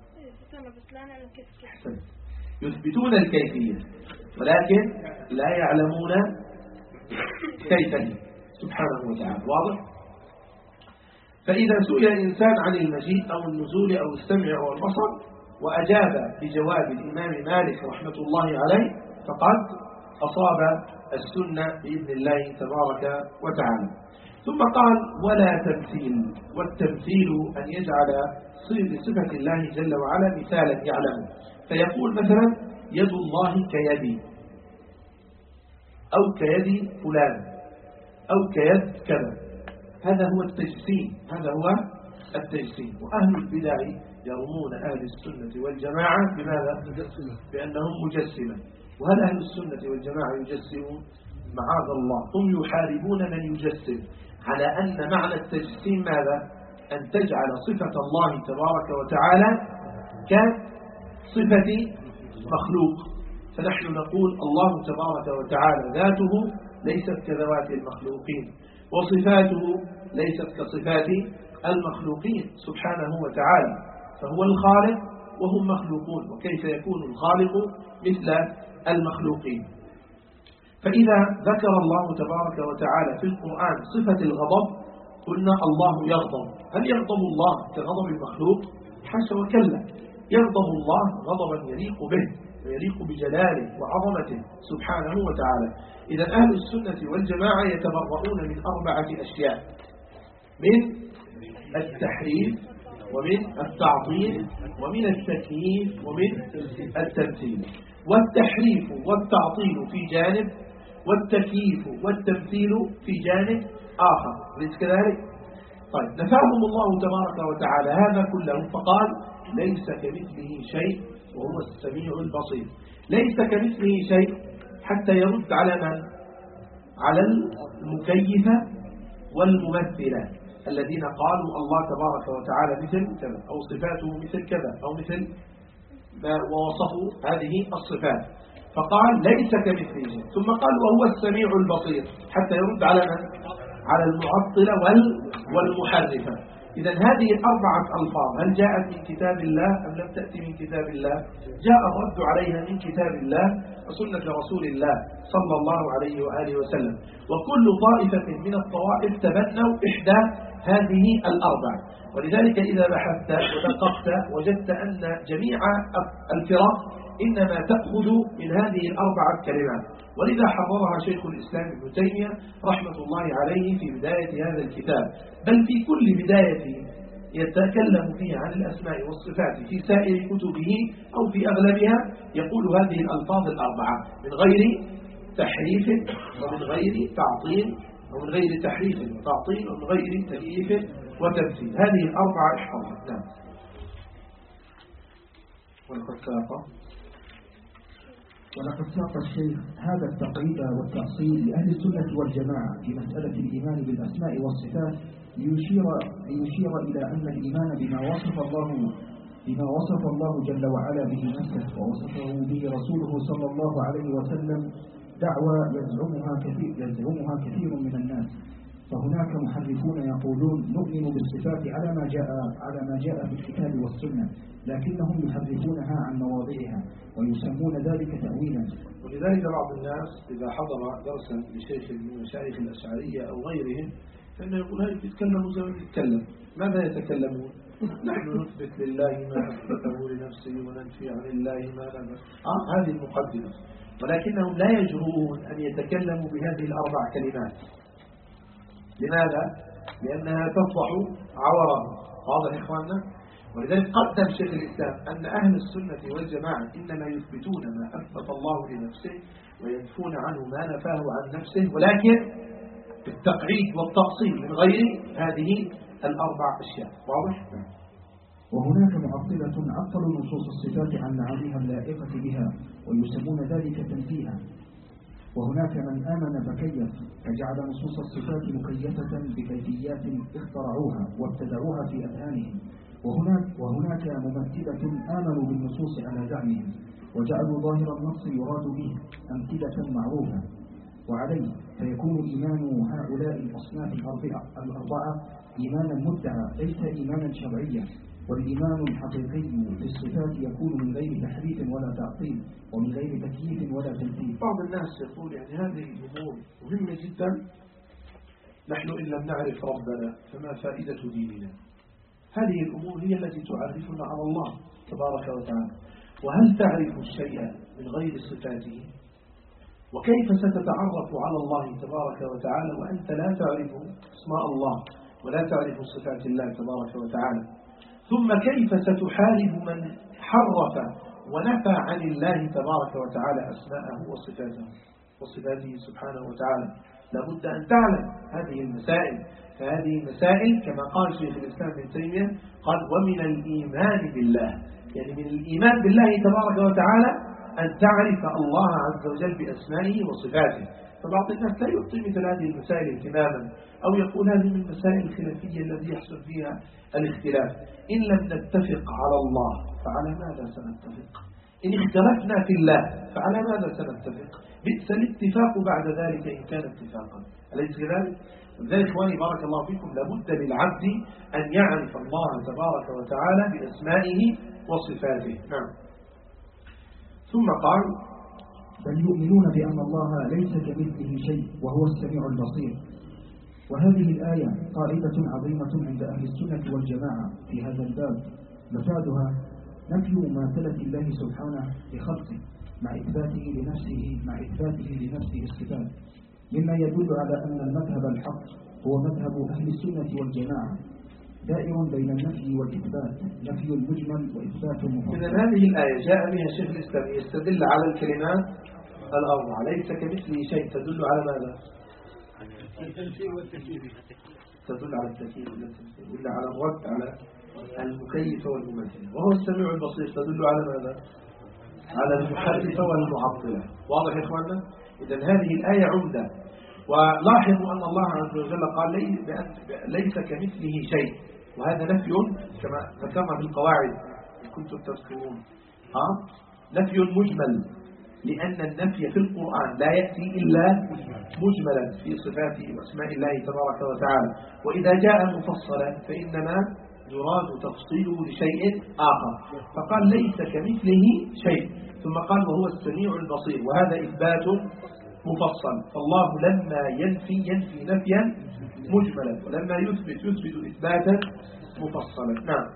يثبتون الكيفية ولكن لا يعلمون كيف سبحانه وتعالى، واضح؟ فإذا سئل الإنسان عن المجيء أو النزول أو السمع أو البصر وأجاب بجواب الإمام مالك رحمة الله عليه فقد أصاب السنة بإذن الله تبارك وتعالى. ثم قال ولا تمثيل، والتمثيل أن يجعل صفة الله جل وعلا مثالا يعلمه، فيقول مثلا يد الله كيدي، أو كيد فلان، أو كيد كذا. هذا هو التجسيم، هذا هو التجسيم. وأهل البدع يرمون أهل السنة والجماعة بماذا؟ بأنهم مجسمة. وهل أهل السنة والجماعة يجسمون؟ معاذ الله، هم يحاربون من يجسم، على أن معنى التجسيم ماذا؟ أن تجعل صفة الله تبارك وتعالى كصفة مخلوق. فنحن نقول الله تبارك وتعالى ذاته ليست كذوات المخلوقين، وصفاته ليست كصفات المخلوقين سبحانه وتعالى، فهو الخالق وهم مخلوقون، وكيف يكون الخالق مثل المخلوقين؟ فإذا ذكر الله تبارك وتعالى في القرآن صفة الغضب قلنا الله يغضب. هل يغضب الله كغضب المخلوق؟ حاشا وكلا، يغضب الله غضبا يليق به، ويليق بجلاله وعظمته سبحانه وتعالى. إذا أهل السنة والجماعة يتبرؤون من 4 أشياء: من التحريف، ومن التعطيل، ومن التكييف، ومن التمثيل. والتحريف والتعطيل في جانب، والتكييف والتمثيل في جانب آخر، أليس كذلك؟ طيب، نفاهم الله تبارك وتعالى هذا كله فقال: ليس كمثله شيء وهو السميع البصير. ليس كمثله شيء حتى يرد على من؟ على المكيفة والممثلة الذين قالوا الله تبارك وتعالى مثل كذا، أو صفاته مثل كذا، أو مثل ما ووصفوا هذه الصفات، فقال ليس كمثله شيء، ثم قال وهو السميع البصير حتى يرد على من؟ على المعطلة والمحرفة. إذا هذه 4 ألفاظ هل جاءت من كتاب الله أم لم تأتي من كتاب الله؟ جاء الرد عليها من كتاب الله وسنة رسول الله صلى الله عليه وآله وسلم. وكل طائفة من الطوائف تبنوا إحدى هذه 4. ولذلك إذا بحثت ودققت وجدت أن جميع الفرق إنما تأخذ من هذه 4 كلمات، ولذا حررها شيخ الإسلام ابن تيمية رحمة الله عليه في بداية هذا الكتاب، بل في كل بداية يتكلم فيها عن الأسماء والصفات في سائر كتبه أو في أغلبها يقول هذه الألفاظ 4 من غير تحريف ومن غير تعطيل ومن غير تحريف وتعطيل ومن غير تكييف وتمثيل. هذه 4 احفظها. نعم. ولقد ساق الشيخ هذا التقعيد والتأصيل لأهل السنة والجماعة في مسألة الإيمان بالأسماء والصفات ليشير إلى أن الإيمان بما وصف الله جل وعلا به نفسه ووصفه به رسوله صلى الله عليه وسلم دعوى يزعمها كثير من الناس. فهناك محرفون يقولون نؤمن بالصفات على ما جاء في الكتاب والسنة، لكنهم يحرفونها عن مواضعها ويسمون ذلك تأويلا. ولذلك بعض الناس إذا حضر درسا لشيخ من مشايخ الأشعرية أو غيرهم فإنه يقول هل يتكلموا زي ما يتكلم؟ ماذا يتكلمون؟ نحن نثبت لله ما أثبته لنفسه وننفي عن الله ما نفى. هذه المقدمة، ولكنهم لا يجرؤون أن يتكلموا بهذه 4 كلمات. لماذا؟ لأنها تفضح عورهم. واضح يا إخواننا؟ ولذلك قدم شيخ الإسلام أن أهل السنة والجماعة إنما يثبتون ما أثبت الله لنفسه وينفون عنه ما نفاه عن نفسه، ولكن بالتقعيد والتأصيل من غير هذه 4 أشياء. واضح؟ وهناك معطلة عطلوا نصوص الصفات عن معانيها اللائقة بها ويسمون ذلك تنزيها. وهناك من آمن فكيف فجعل نصوص الصفات مكيفة بكيفيات اخترعوها وابتدعوها في أذهانهم. وهناك ممثلة آمنوا بالنصوص على زعمهم وجعلوا ظاهر النص يراد به أمثلة معروفة وعليه، فيكون إيمان هؤلاء الأصناف 4 إيمانا مدعى ليس إيمانا شرعيا. والإيمان الحقيقي بالصفات يكون من غير تحريف ولا تعطيل ومن غير تكييف ولا تمثيل. بعض الناس يقول يعني هذه الأمور مهمة جدا، نحن إن لم نعرف ربنا فما فائدة ديننا؟ هذه الأمور هي التي تعرفنا على الله تبارك وتعالى. وهل تعرف الشيء من غير صفاته؟ وكيف ستتعرف على الله تبارك وتعالى وأنت لا تعرف اسماء الله ولا تعرف صفات الله تبارك وتعالى؟ ثم كيف ستحارب من حرف ونفى عن الله تبارك وتعالى أسماءه وصفاته سبحانه وتعالى؟ لابد أن تعلم هذه المسائل. فهذه المسائل كما قال شيخ الإسلام ابن تيمية قال ومن الإيمان بالله، يعني من الإيمان بالله تبارك وتعالى أن تعرف الله عز وجل بأسمائه وصفاته. فبعض الناس لا يعطي مثل هذه المسائل اهتماما أو يقول هذه من المسائل الخلافية التي يحصل فيها الاختلاف. إن لم نتفق على الله فعلى ماذا سنتفق؟ إن اختلفنا في الله فعلى ماذا سنتفق؟ بئس الاتفاق بعد ذلك إن كان اتفاقا. أليس كذلك؟ لذلك إخواني بارك الله فيكم لابد للعبد أن يعرف الله تبارك وتعالى بأسمائه وصفاته. نعم. ثم قال بل يؤمنون بأن الله ليس كمثله شيء وهو السميع البصير. وهذه الآية قاعدة عظيمة عند أهل السنة والجماعة في هذا الباب. مفادها نفي مماثلة الله سبحانه لخلقه مع إثباته لنفسه الصفات، مما يدل على أن المذهب الحق هو مذهب أهل السنة والجماعة، دائر بين النفي والإثبات، نفي المجمل وإثبات المفصل. إذن هذه الآية جاء بها شيخ الإسلام يستدل على الكلمات الأربعة، ليس كمثله شيء، تدل على ماذا؟ التمثيل والتكييف. تدل على التكييف والتمثيل، ولا على الرد على المكيف والممثل. وهو السميع البصير تدل على ماذا؟ على المحرف والمعطلة. واضح يا إخواننا؟ إذن هذه الآية عمدة. ولاحظوا أن الله عز وجل قال ليس كمثله شيء، وهذا نفي كما ذكرنا في القواعد إن كنتم تذكرون، نفي مجمل، لأن النفي في القرآن لا يأتي إلا مجملا في صفاته وأسماء الله تبارك وتعالى، وإذا جاء مفصلا فإنما يراد تفصيله لشيء آخر. فقال ليس كمثله شيء، ثم قال وهو السميع البصير، وهذا إثبات مفصل. فالله لما ينفي نفيا مجملا، ولما يثبت إثباتا مفصلا. نعم.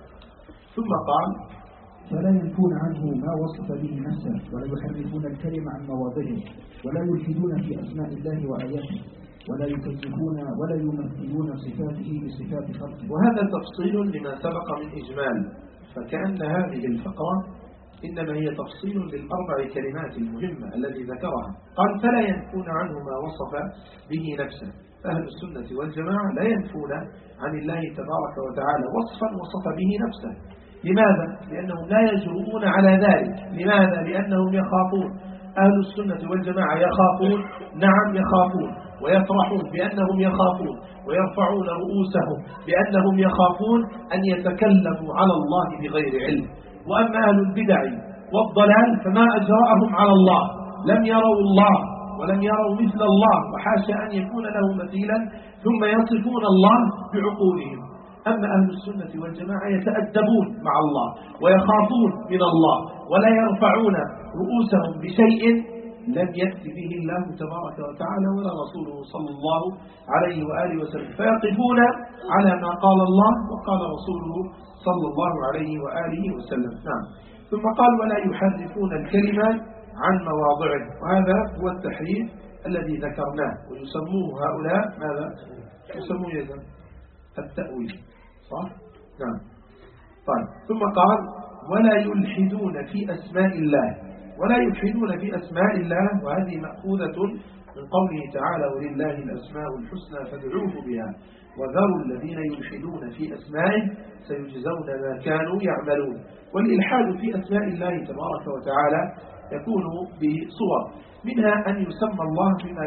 ثم قال فلا ينفون عنه ما وصف به نفسه، ولا يحرفون الكلم عن مواضعه، ولا يلحدون في أسماء الله وآياته، ولا يكذبون ولا يمثلون صفاته بصفات خلقه. وهذا تفصيل لما سبق من إجمال، فكأن هذه الفقرة إنما هي تفصيل للأربع كلمات المهمة الذي ذكرها. قال فلا ينفون عنه ما وصف به نفسه. أهل السنة والجماعة لا ينفون عن الله تبارك وتعالى وصفا وصف به نفسه. لماذا؟ لأنهم لا يجرؤون على ذلك. لماذا؟ لأنهم يخافون. أهل السنة والجماعة يخافون، نعم يخافون، ويفرحون بأنهم يخافون، ويرفعون رؤوسهم بأنهم يخافون أن يتكلموا على الله بغير علم. وأما أهل البدع والضلال فما أجرأهم على الله، لم يروا الله ولم يروا مثل الله، وحاشا أن يكون له مثيلا، ثم يصفون الله بعقولهم. أما أهل السنة والجماعة يتأدبون مع الله ويخافون من الله، ولا يرفعون رؤوسهم بشيء لم يأتي به الله تبارك وتعالى ولا رسوله صلى الله عليه وآله وسلم، فيقفون على ما قال الله وقال رسوله صلى الله عليه وآله وسلم. نعم. ثم قال ولا يحرفون الكلمة عن مواضعه، وهذا هو التحريف الذي ذكرناه، ويسموه هؤلاء ماذا؟ يسموه يزن التأويل، صح؟ نعم. طيب. ثم قال ولا يلحدون في أسماء الله، ولا يلحدون في أسماء الله، وهذه مأخوذة من قوله تعالى ولله الأسماء الحسنى فادعوه بها وذروا الذين يلحدون في أسمائه سيجزون ما كانوا يعملون. والإلحاد في أسماء الله تبارك وتعالى يكون بصور، منها أن يسمى الله بما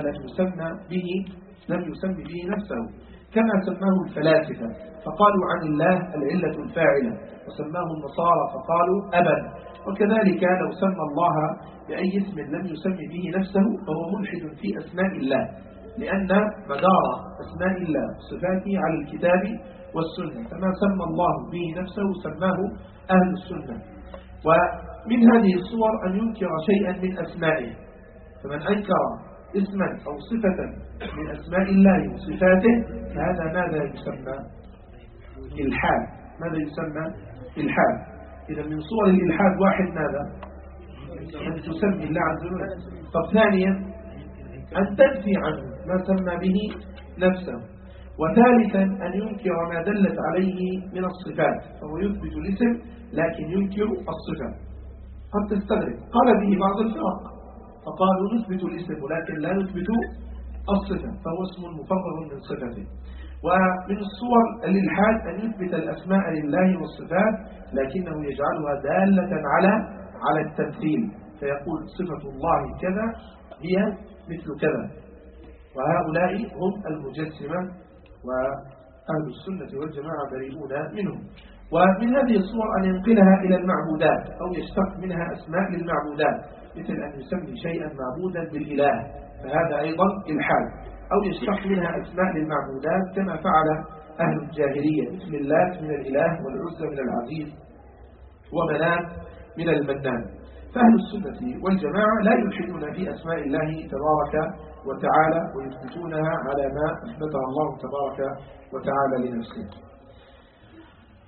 لم يسمي به نفسه، كما سماه الفلاسفة فقالوا عن الله العلة الفاعلة، وسماه النصارى فقالوا أبا. وكذلك لو سمى الله بأي اسم لم يسمي به نفسه فهو ملحد في أسماء الله، لأن مدار أسماء الله وصفاته على الكتاب والسنة، فما سمى الله به نفسه سماه أهل السنة. ومن هذه الصور أن ينكر شيئا من أسمائه، فمن أنكر اسما أو صفة من أسماء الله وصفاته فهذا ماذا يسمى؟ إلحاد. ماذا يسمى؟ إلحاد. إذا من صور الإلحاد واحد ماذا؟ أن تسمي الله عز وجل. طب ثانيا أن تنفي عنه ما سمى به نفسه. وثالثا أن ينكر ما دلت عليه من الصفات، فهو يثبت الاسم لكن ينكر الصفة. قد تستغرب قال به بعض الفرق فقالوا نثبت الاسم ولكن لا نثبت الصفة، فهو اسم مفرغ من صفته. ومن الصور الإلحاد أن يثبت الأسماء لله والصفات لكنه يجعلها دالة على التمثيل، فيقول صفة الله كذا هي مثل كذا. وهؤلاء هم المجسمة، وأهل السنة والجماعة بريئون منهم. ومن هذه الصور أن ينقلها إلى المعبودات أو يشتق منها أسماء للمعبودات، مثل أن يسمي شيئا معبودا بالإله، فهذا أيضا إلحاد. أو يشتق منها أسماء للمعبودات كما فعل أهل الجاهلية، مثل اللات من الإله والعزى من العزيز ومنات من المنان. فأهل السنة والجماعة لا يلحدون في أسماء الله تبارك وتعالى ويثبتونها على ما أثبتها الله تبارك وتعالى لنفسه.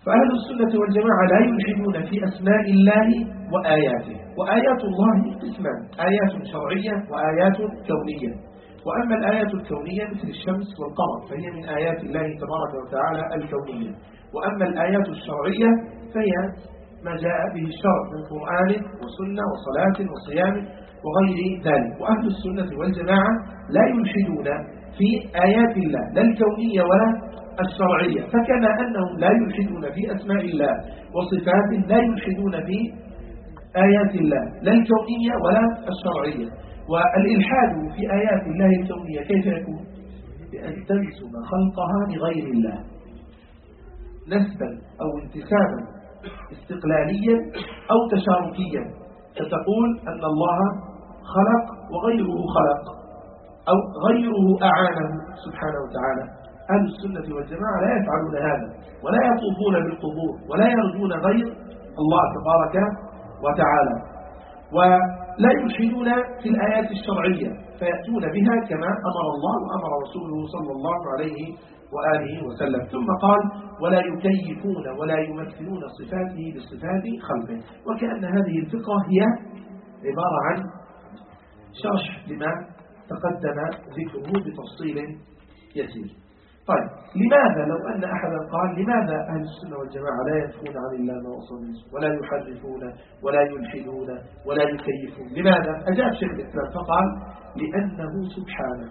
فأهل السنة والجماعة لا يلحدون في أسماء الله وآياته. وآيات الله قسمان: آيات شرعية وآيات كونية. وأما الآيات الكونية مثل الشمس والقمر فهي من آيات الله تبارك وتعالى الكونية. وأما الآيات الشرعية فهي ما جاء به الشرع من قرآن وسنة وصلاة وصيام وغير ذلك. وأهل السنة والجماعة لا يلحدون في آيات الله لا الكونية ولا الشرعية، فكما أنهم لا يلحدون في أسماء الله وصفاته لا يلحدون في آيات الله لا الكونية ولا الشرعية. والإلحاد في آيات الله الكونية كيف يكون؟ بأن تنسب خلقها لغير الله نسبا أو انتسابا استقلاليا أو تشاركيا، فتقول أن الله خلق وغيره خلق أو غيره أعانه سبحانه وتعالى. أهل السنة والجماعة لا يفعلون هذا ولا يطوفون بالقبور ولا يرجون غير الله تبارك وتعالى، ولا يلحدون في الآيات الشرعية فيأتون بها كما أمر الله وأمر رسوله صلى الله عليه وآله وسلم. ثم قال: ولا يكيفون ولا يمثلون صفاته بصفات خلقه. وكأن هذه الفقرة هي عبارة عن شرح لما تقدم ذكره بتفصيل يسير. طيب، لماذا لو أن أحدا قال لماذا أهل السنة والجماعة لا ينفون عن الله ما وصف ولا يحرفون ولا يلحدون ولا يكيفون؟ لماذا؟ أجاب شيخ الإسلام فقال: لأنه سبحانه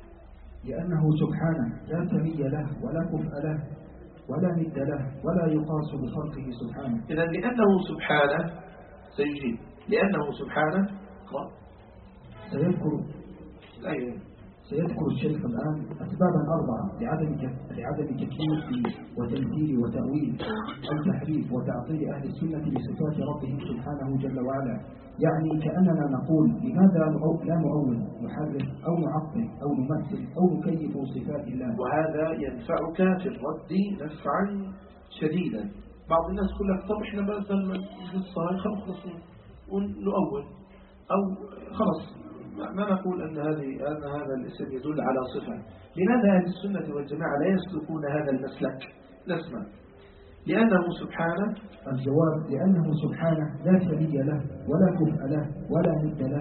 لا سمي له ولا كفء له ولا ند له ولا يقاس بخلقه سبحانه. إذا لأنه سبحانه سيجيب لأنه سبحانه سيذكر الشيخ الآن أسبابا أربعة لعدم تكييف وتمثيل وتأويل أو تحريف وتعطيل أهل السنة بصفات ربهم سبحانه جل وعلا. يعني كأننا نقول: لماذا لا نؤول نحرف أو نعطل أو نمثل أو نكيف صفات الله؟ وهذا ينفعك في الرد نفعا شديدا. بعض الناس يقول لك: طب احنا بدل الصلاة خلص ونؤول أو خلص ما نقول أن هذا الاسم يدل على صفة. لماذا أهل السنة والجماعة لا يسلكون هذا المسلك؟ نسمع. لأنه سبحانه. الجواب: لأنه سبحانه لا سمي له ولا كفء له ولا ند له.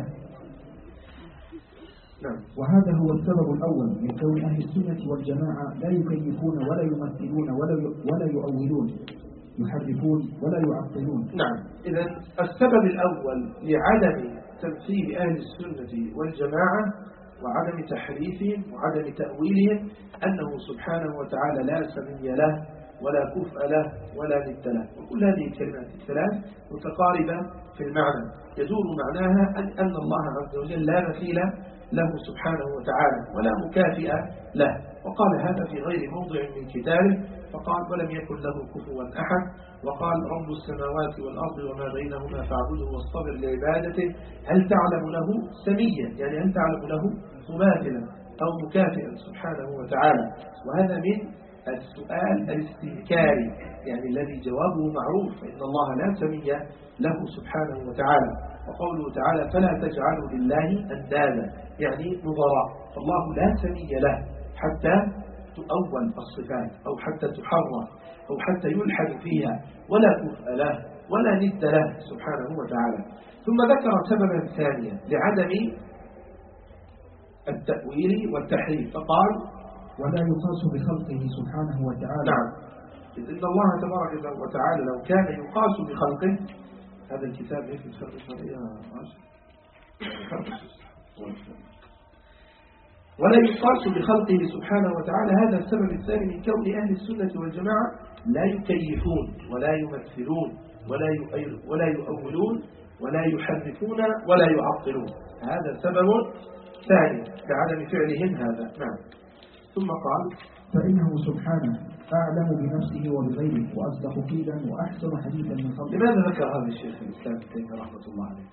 نعم. وهذا هو السبب الأول من كون أهل السنة والجماعة لا يكيفون ولا يمثلون ولا يؤولون يحرفون ولا يعطلون. نعم. إذا السبب الأول لعدم تمثيل أهل السنة والجماعة وعدم تحريفهم وعدم تأويلهم أنه سبحانه وتعالى لا سمي له ولا كفء له ولا ند له. وكل هذه الكلمات الثلاث متقاربة في المعنى، يدور معناها أن الله عز وجل لا مثيل له سبحانه وتعالى ولا مكافئ له. وقال هذا في غير موضع من كتابه، فقال: ولم يكن له كفوا أحد. وقال: رب السماوات والأرض وما بينهما فاعبده واصطبر لعبادته هل تعلم له سميا، يعني هل تعلم له مماثلا أو مكافئا سبحانه وتعالى. وهذا من السؤال الاستنكاري، يعني الذي جوابه معروف، فإن الله لا سمي له سبحانه وتعالى. وقوله تعالى: فلا تجعلوا لله أندادا، يعني نظراء. فالله لا سمي له حتى تؤول الصفات أو حتى تحرف أو حتى يلحد فيها، ولا كفء له ولا ند له سبحانه وتعالى. ثم ذكر سببا ثانيا لعدم التأويل والتحريف، فقال: ولا يقاس بخلقه سبحانه وتعالى. نعم. إن الله تبارك وتعالى لو كان يقاس بخلقه، هذا الكتاب هيك ولا يقاس بخلقه سبحانه وتعالى. هذا السبب الثاني من كون أهل السنة والجماعة لا يكيفون ولا يمثلون ولا يؤولون ولا يحرفون ولا يعطلون. هذا سبب ثاني لعدم فعلهم هذا. نعم. ثم قال: فإنه سبحانه أعلم بنفسه وبغيره وأصدق قيلا وأحسن حديثا من خلقه. لماذا ذكر هذا الشيخ الإسلام ابن تيمية رحمة الله عليه؟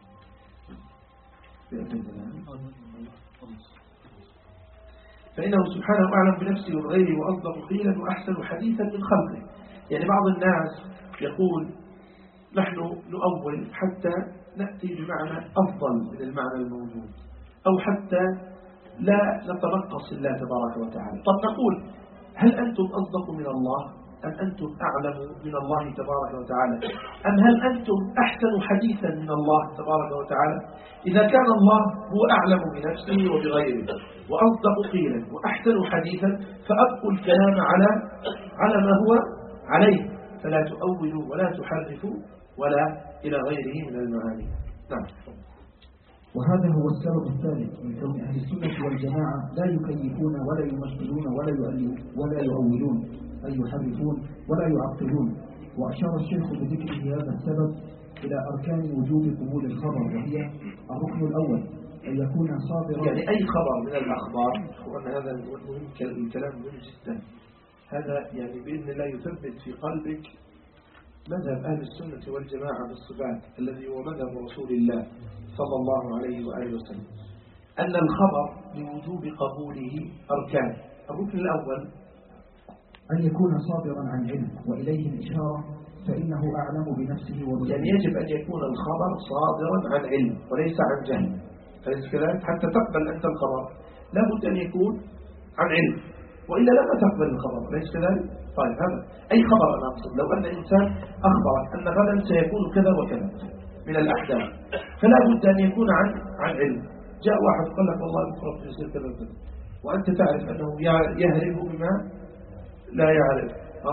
فإنه سبحانه أعلم بنفسه وبغيره وأصدق قيلا وأحسن حديثا من خلقه. يعني بعض الناس يقول: نحن نؤول حتى نأتي بمعنى أفضل من المعنى الموجود، أو حتى لا نتنقص الله تبارك وتعالى. طب نقول: هل أنتم أصدق من الله؟ أم أنتم أعلم من الله تبارك وتعالى؟ أم هل أنتم أحسن حديثا من الله تبارك وتعالى؟ إذا كان الله هو أعلم بنفسه وبغيره وأصدق قيلا وأحسن حديثا فأبقوا الكلام على ما هو عليه، فلا تؤولوا ولا تحرفوا ولا إلى غيره من المعاني. نعم. وهذا هو السبب الثالث من كون أهل السنة والجماعة لا يكيفون ولا يمثلون ولا يؤولون أي يحرفون ولا يعطلون. وأشار الشيخ بذكره هذا السبب إلى أركان وجوب قبول الخبر، وهي الركن الأول أن يكون صادرا، يعني أي خبر من الأخبار، وأن هذا المهم الكلام مهم جدا، هذا يعني بإذن الله يثبت في قلبك مذهب أهل السنة والجماعة بالصفات الذي هو مذهب رسول الله صلى الله عليه وآله وسلم، أن الخبر لوجوب قبوله أركان. الركن الأول أن يكون صادرا عن علم وإليه الإشارة فإنه أعلم بنفسه يعني يجب أن يكون الخبر صادرا عن علم وليس عن جهل، فليس كذلك حتى تقبل أنت الخبر لابد أن يكون عن علم، وإلا لا تقبل الخبر، ليس كذلك؟ طيب هذا أي خبر أنا أقصد، لو أن إنسان أخبرك أن غدا سيكون كذا وكذا من الأحداث فلا بد أن يكون عن علم. جاء واحد قال لك والله بكرة يصير كذا وكذا، وأنت تعرف أنه يهرب بما لا يعرف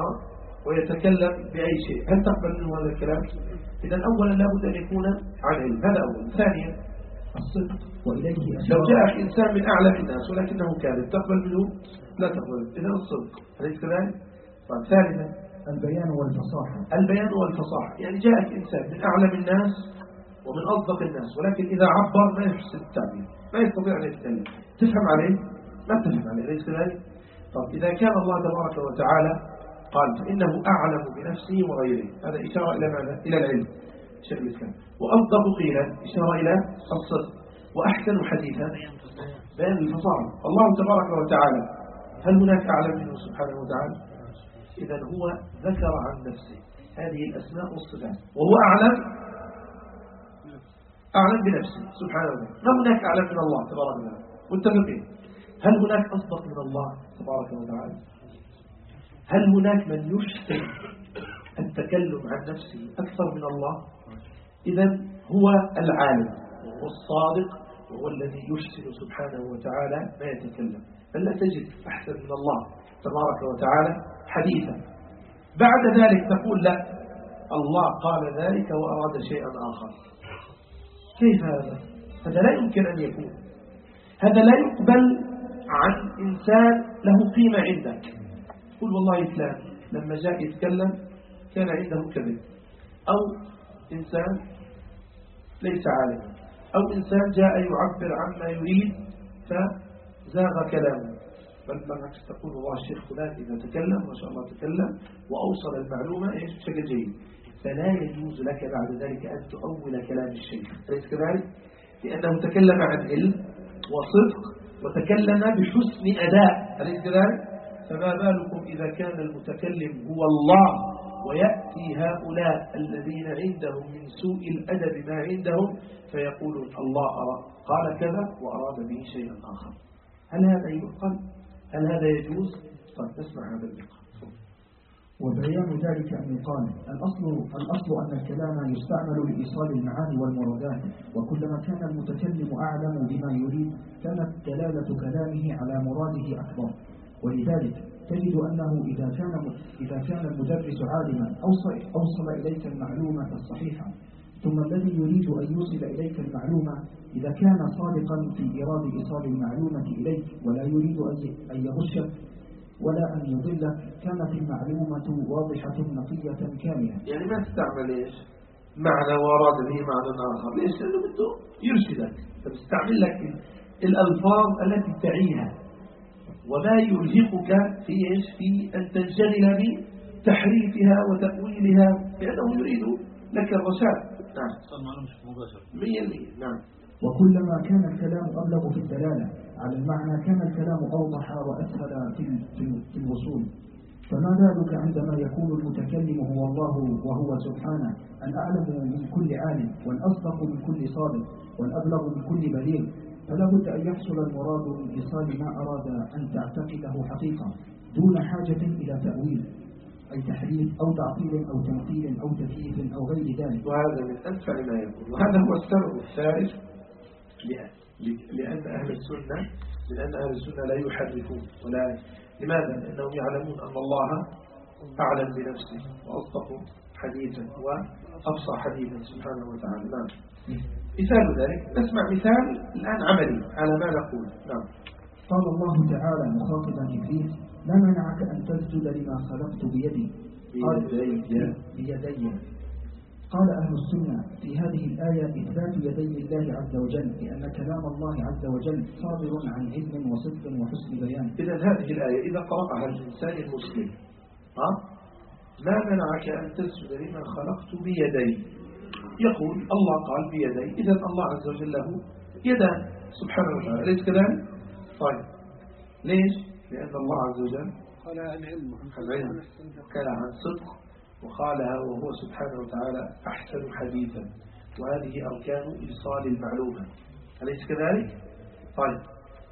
ويتكلم بأي شيء، هل تقبل منه هذا الكلام؟ إذا أولا لابد أن يكون عن علم، هذا أولا. ثانيا الصدق وإليه لو جاءك إنسان من أعلم الناس ولكنه كاذب تقبل منه؟ لا تقبل. إذا الصدق، أليس كذلك؟ ثالثا البيان والفصاحة. البيان والفصاحة، يعني جاءك إنسان من أعلم الناس ومن أصدق الناس، ولكن إذا عبر ما يحسن التعبير، ما يستطيع أن يتكلم، تفهم عليه؟ ما تفهم عليه، أليس كذلك؟ طب إذا كان الله تبارك وتعالى قال فإنه أعلم بنفسه وغيره، هذا إشارة إلى ماذا؟ إلى العلم، شيخ الإسلام. وأصدق قيلا إشارة إلى الصدق. وأحسن حديثا بيان الفصاحة. الله تبارك وتعالى هل هناك أعلم منه سبحانه وتعالى؟ إذا هو ذكر عن نفسه هذه الأسماء والصفات وهو أعلم بنفسه سبحانه وتعالى. ما هناك أعلم من الله تبارك وتعالى، متفقين. هل هناك أصدق من الله تبارك وتعالى؟ هل هناك من يشتم التكلم عن نفسه أكثر من الله؟ إذا هو العالم وهو الصادق وهو الذي يشتم سبحانه وتعالى ما يتكلم، بل لا تجد أحسن من الله تبارك وتعالى حديثا. بعد ذلك تقول لا، الله قال ذلك وأراد شيئا آخر. كيف هذا؟ هذا لا يمكن أن يكون، هذا لا يقبل عن إنسان له قيمة عندك. قل والله فلان لما جاء يتكلم كان عنده كذب، أو إنسان ليس عالما، أو إنسان جاء يعبر عما يريد فزاغ كلامه، بل بالعكس تقول والله الشيخ فلان إذا تكلم ما شاء الله تكلم وأوصل المعلومة بشكل جيد، فلا يجوز لك بعد ذلك أن تؤول كلام الشيخ، أليس كذلك؟ لأنه تكلم عن علم وصدق وتكلم بحسن أداء، أليس كذلك؟ فما بالكم إذا كان المتكلم هو الله ويأتي هؤلاء الذين عندهم من سوء الأدب ما عندهم فيقولون الله قال كذا وأراد به شيئا آخر. هل هذا يقال؟ هل هذا يجوز؟ طيب نسمع هذا اللقاء. وبيان ذلك أن يقال الأصل أن الكلام يستعمل لإيصال المعاني والمرادات، وكلما كان المتكلم أعلم بما يريد كانت دلالة كلامه على مراده أكبر. ولذلك تجد أنه إذا كان المدرس عالما أوصل إليك المعلومة الصحيحة، ثم الذي يريد أن يوصل إليك المعلومة إذا كان صادقا في إرادة إيصال المعلومة إليك ولا يريد أن يغشك ولا أن يضلك كانت المعلومة واضحة نقية كاملة. يعني ما تستعمل إيش؟ معنى وراد به معنى آخر، ليش؟ لأنه بده يرشدك، فبستعمل لك الألفاظ التي تعيها وما يرهقك في إيش؟ في أن تنشغل بتحريفها وتأويلها، لأنه يريد لك الرشاد. نعم. صار معلومة مباشرة. 100%. نعم. وكلما كان الكلام أبلغ في الدلالة على المعنى كان الكلام أوضح وأسهل في الوصول. فما بالك عندما يكون المتكلم هو الله وهو سبحانه الأعلم من كل عالم والأصدق من كل صادق والأبلغ من كل بليغ، فلا بد أن يحصل المراد من إيصال ما أراد أن تعتقده حقيقة دون حاجة إلى تأويل. أي تحريف أو تعطيل أو تمثيل أو تكييف أو غير ذلك. وهذا من أنفع ما يكون، وهذا هو السبب الثالث لأن أهل السنة لا يحرفون ولا. لماذا؟ لأنهم يعلمون أن الله أعلم بنفسه وأصدق حديثا وأبصر حديثا سبحانه وتعالى. نعم. مثال ذلك نسمع مثال الآن عملي على ما نقول. نعم. قال الله تعالى مخاطبا إبليس: ما منعك أن تسجد لما خلقت بيدي؟ بيدي. قال أهل السنة في هذه الآية إثبات يدي الله عز وجل، لأن كلام الله عز وجل صادر عن علم وصدق وحسن بيان. إذا هذه الآية إذا قرأها الإنسان المسلم ما منعك أن تسجد لما خلقت بيدي، يقول الله قال بيدي، إذا الله عز وجل له يدان سبحانه وتعالى، ليس كذلك؟ طيب ليش؟ لأن الله عز وجل قال عن علم كان عن صدق، وقالها وهو سبحانه وتعالى أحسن حديثا، وهذه أركان إيصال المعلومة، أليس كذلك؟ طيب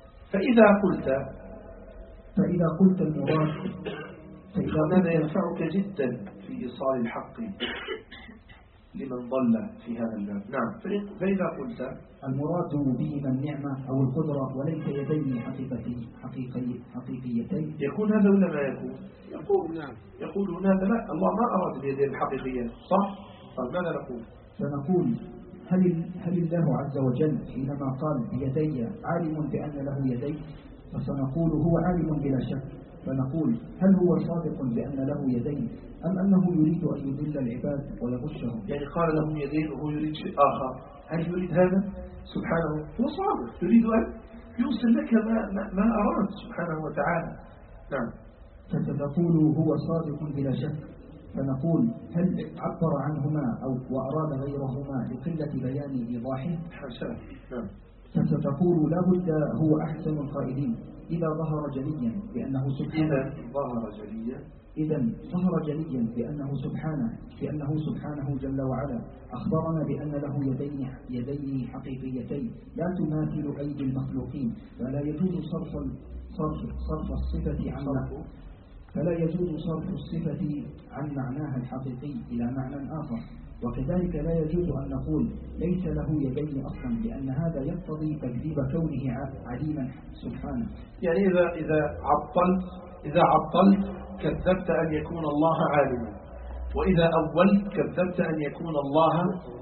فإذا قلت المراد هذا ينفعك جدا في إيصال الحق لمن ضل في هذا الباب. نعم. فإذا قلت المراد بهما النعمة أو القدرة وليس يدين حقيقيتين، يكون هذا ولا ما يكون؟ نعم. يقول هذا لا، الله ما أراد اليدين الحقيقية، صح؟ طيب ماذا نقول؟ فنقول هل الله عز وجل حينما قال بيدي عالم بأن له يدين؟ فسنقول هو عالم بلا شك. فنقول هل هو صادق بأن له يدين أم أنه يريد أن يضل العباد ويغشهم؟ يعني قال لهم يدين وهو يريد شيء آخر، هل يريد هذا؟ سبحانه هو صادق، يريد أن يوصل لك ما أراد سبحانه وتعالى. نعم. فتقول هو صادق بلا شك. فنقول هل عبر عنهما أو وأراد غيرهما لقلة بيان إيضاحه؟ حسنا. نعم. فستقول لا بد هو أحسن القائلين إذا ظهر جليا بأنه سبحانه جل وعلا أخبرنا بأن له يدين حقيقيتين لا تماثل أيدي المخلوقين، فلا يجوز صرف الصفة عن معناها الحقيقي إلى معنى آخر. وكذلك لا يجوز أن نقول ليس له يدين أصلا، لأن هذا يقتضي تكذيب كونه عليما سبحانه. يعني إذا عطلت كذبت أن يكون الله عالما، وإذا أولت كذبت أن يكون الله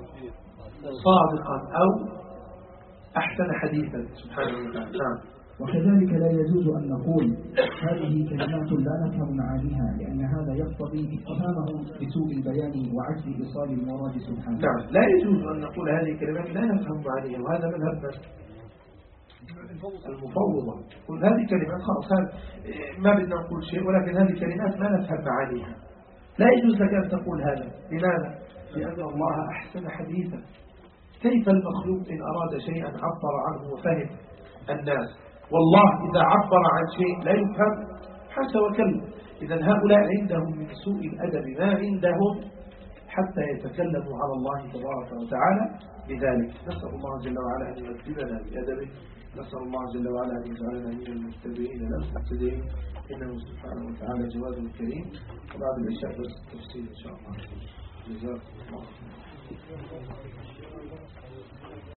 صادقا أو أحسن حديثا سبحانه وتعالى. نعم. وكذلك لا يجوز أن نقول هذه كلمات لا نفهم معانيها، لأن هذا يقتضي اتهامه بسوء البيان وعجز إيصال المراد سبحانه. نعم. لا يجوز أن نقول هذه كلمات لا نفهم معانيها، وهذا مذهب المفوضة. قل هذه كلمات خلاص، ما بدنا نقول شيء، ولكن هذه كلمات ما نفهم معانيها. لا يجوز لك أن تقول هذا. لماذا؟ لأن الله أحسن حديثا. كيف المخلوق إن أراد شيئا عبر عنه وفهم الناس، والله إذا عبر عن شيء لا يفهم حاشا وكلا. إذا هؤلاء عندهم من سوء الأدب ما عندهم حتى يتكلموا على الله تبارك وتعالى بذلك. نسأل الله جل وعلا أن يؤدبنا بأدبه، نسأل الله جل وعلا أن يجعلنا من المتبعين لا المهتدين، إنه سبحانه وتعالى جواد كريم. وبعد العشاء بس التفسير إن شاء الله. جزاكم الله.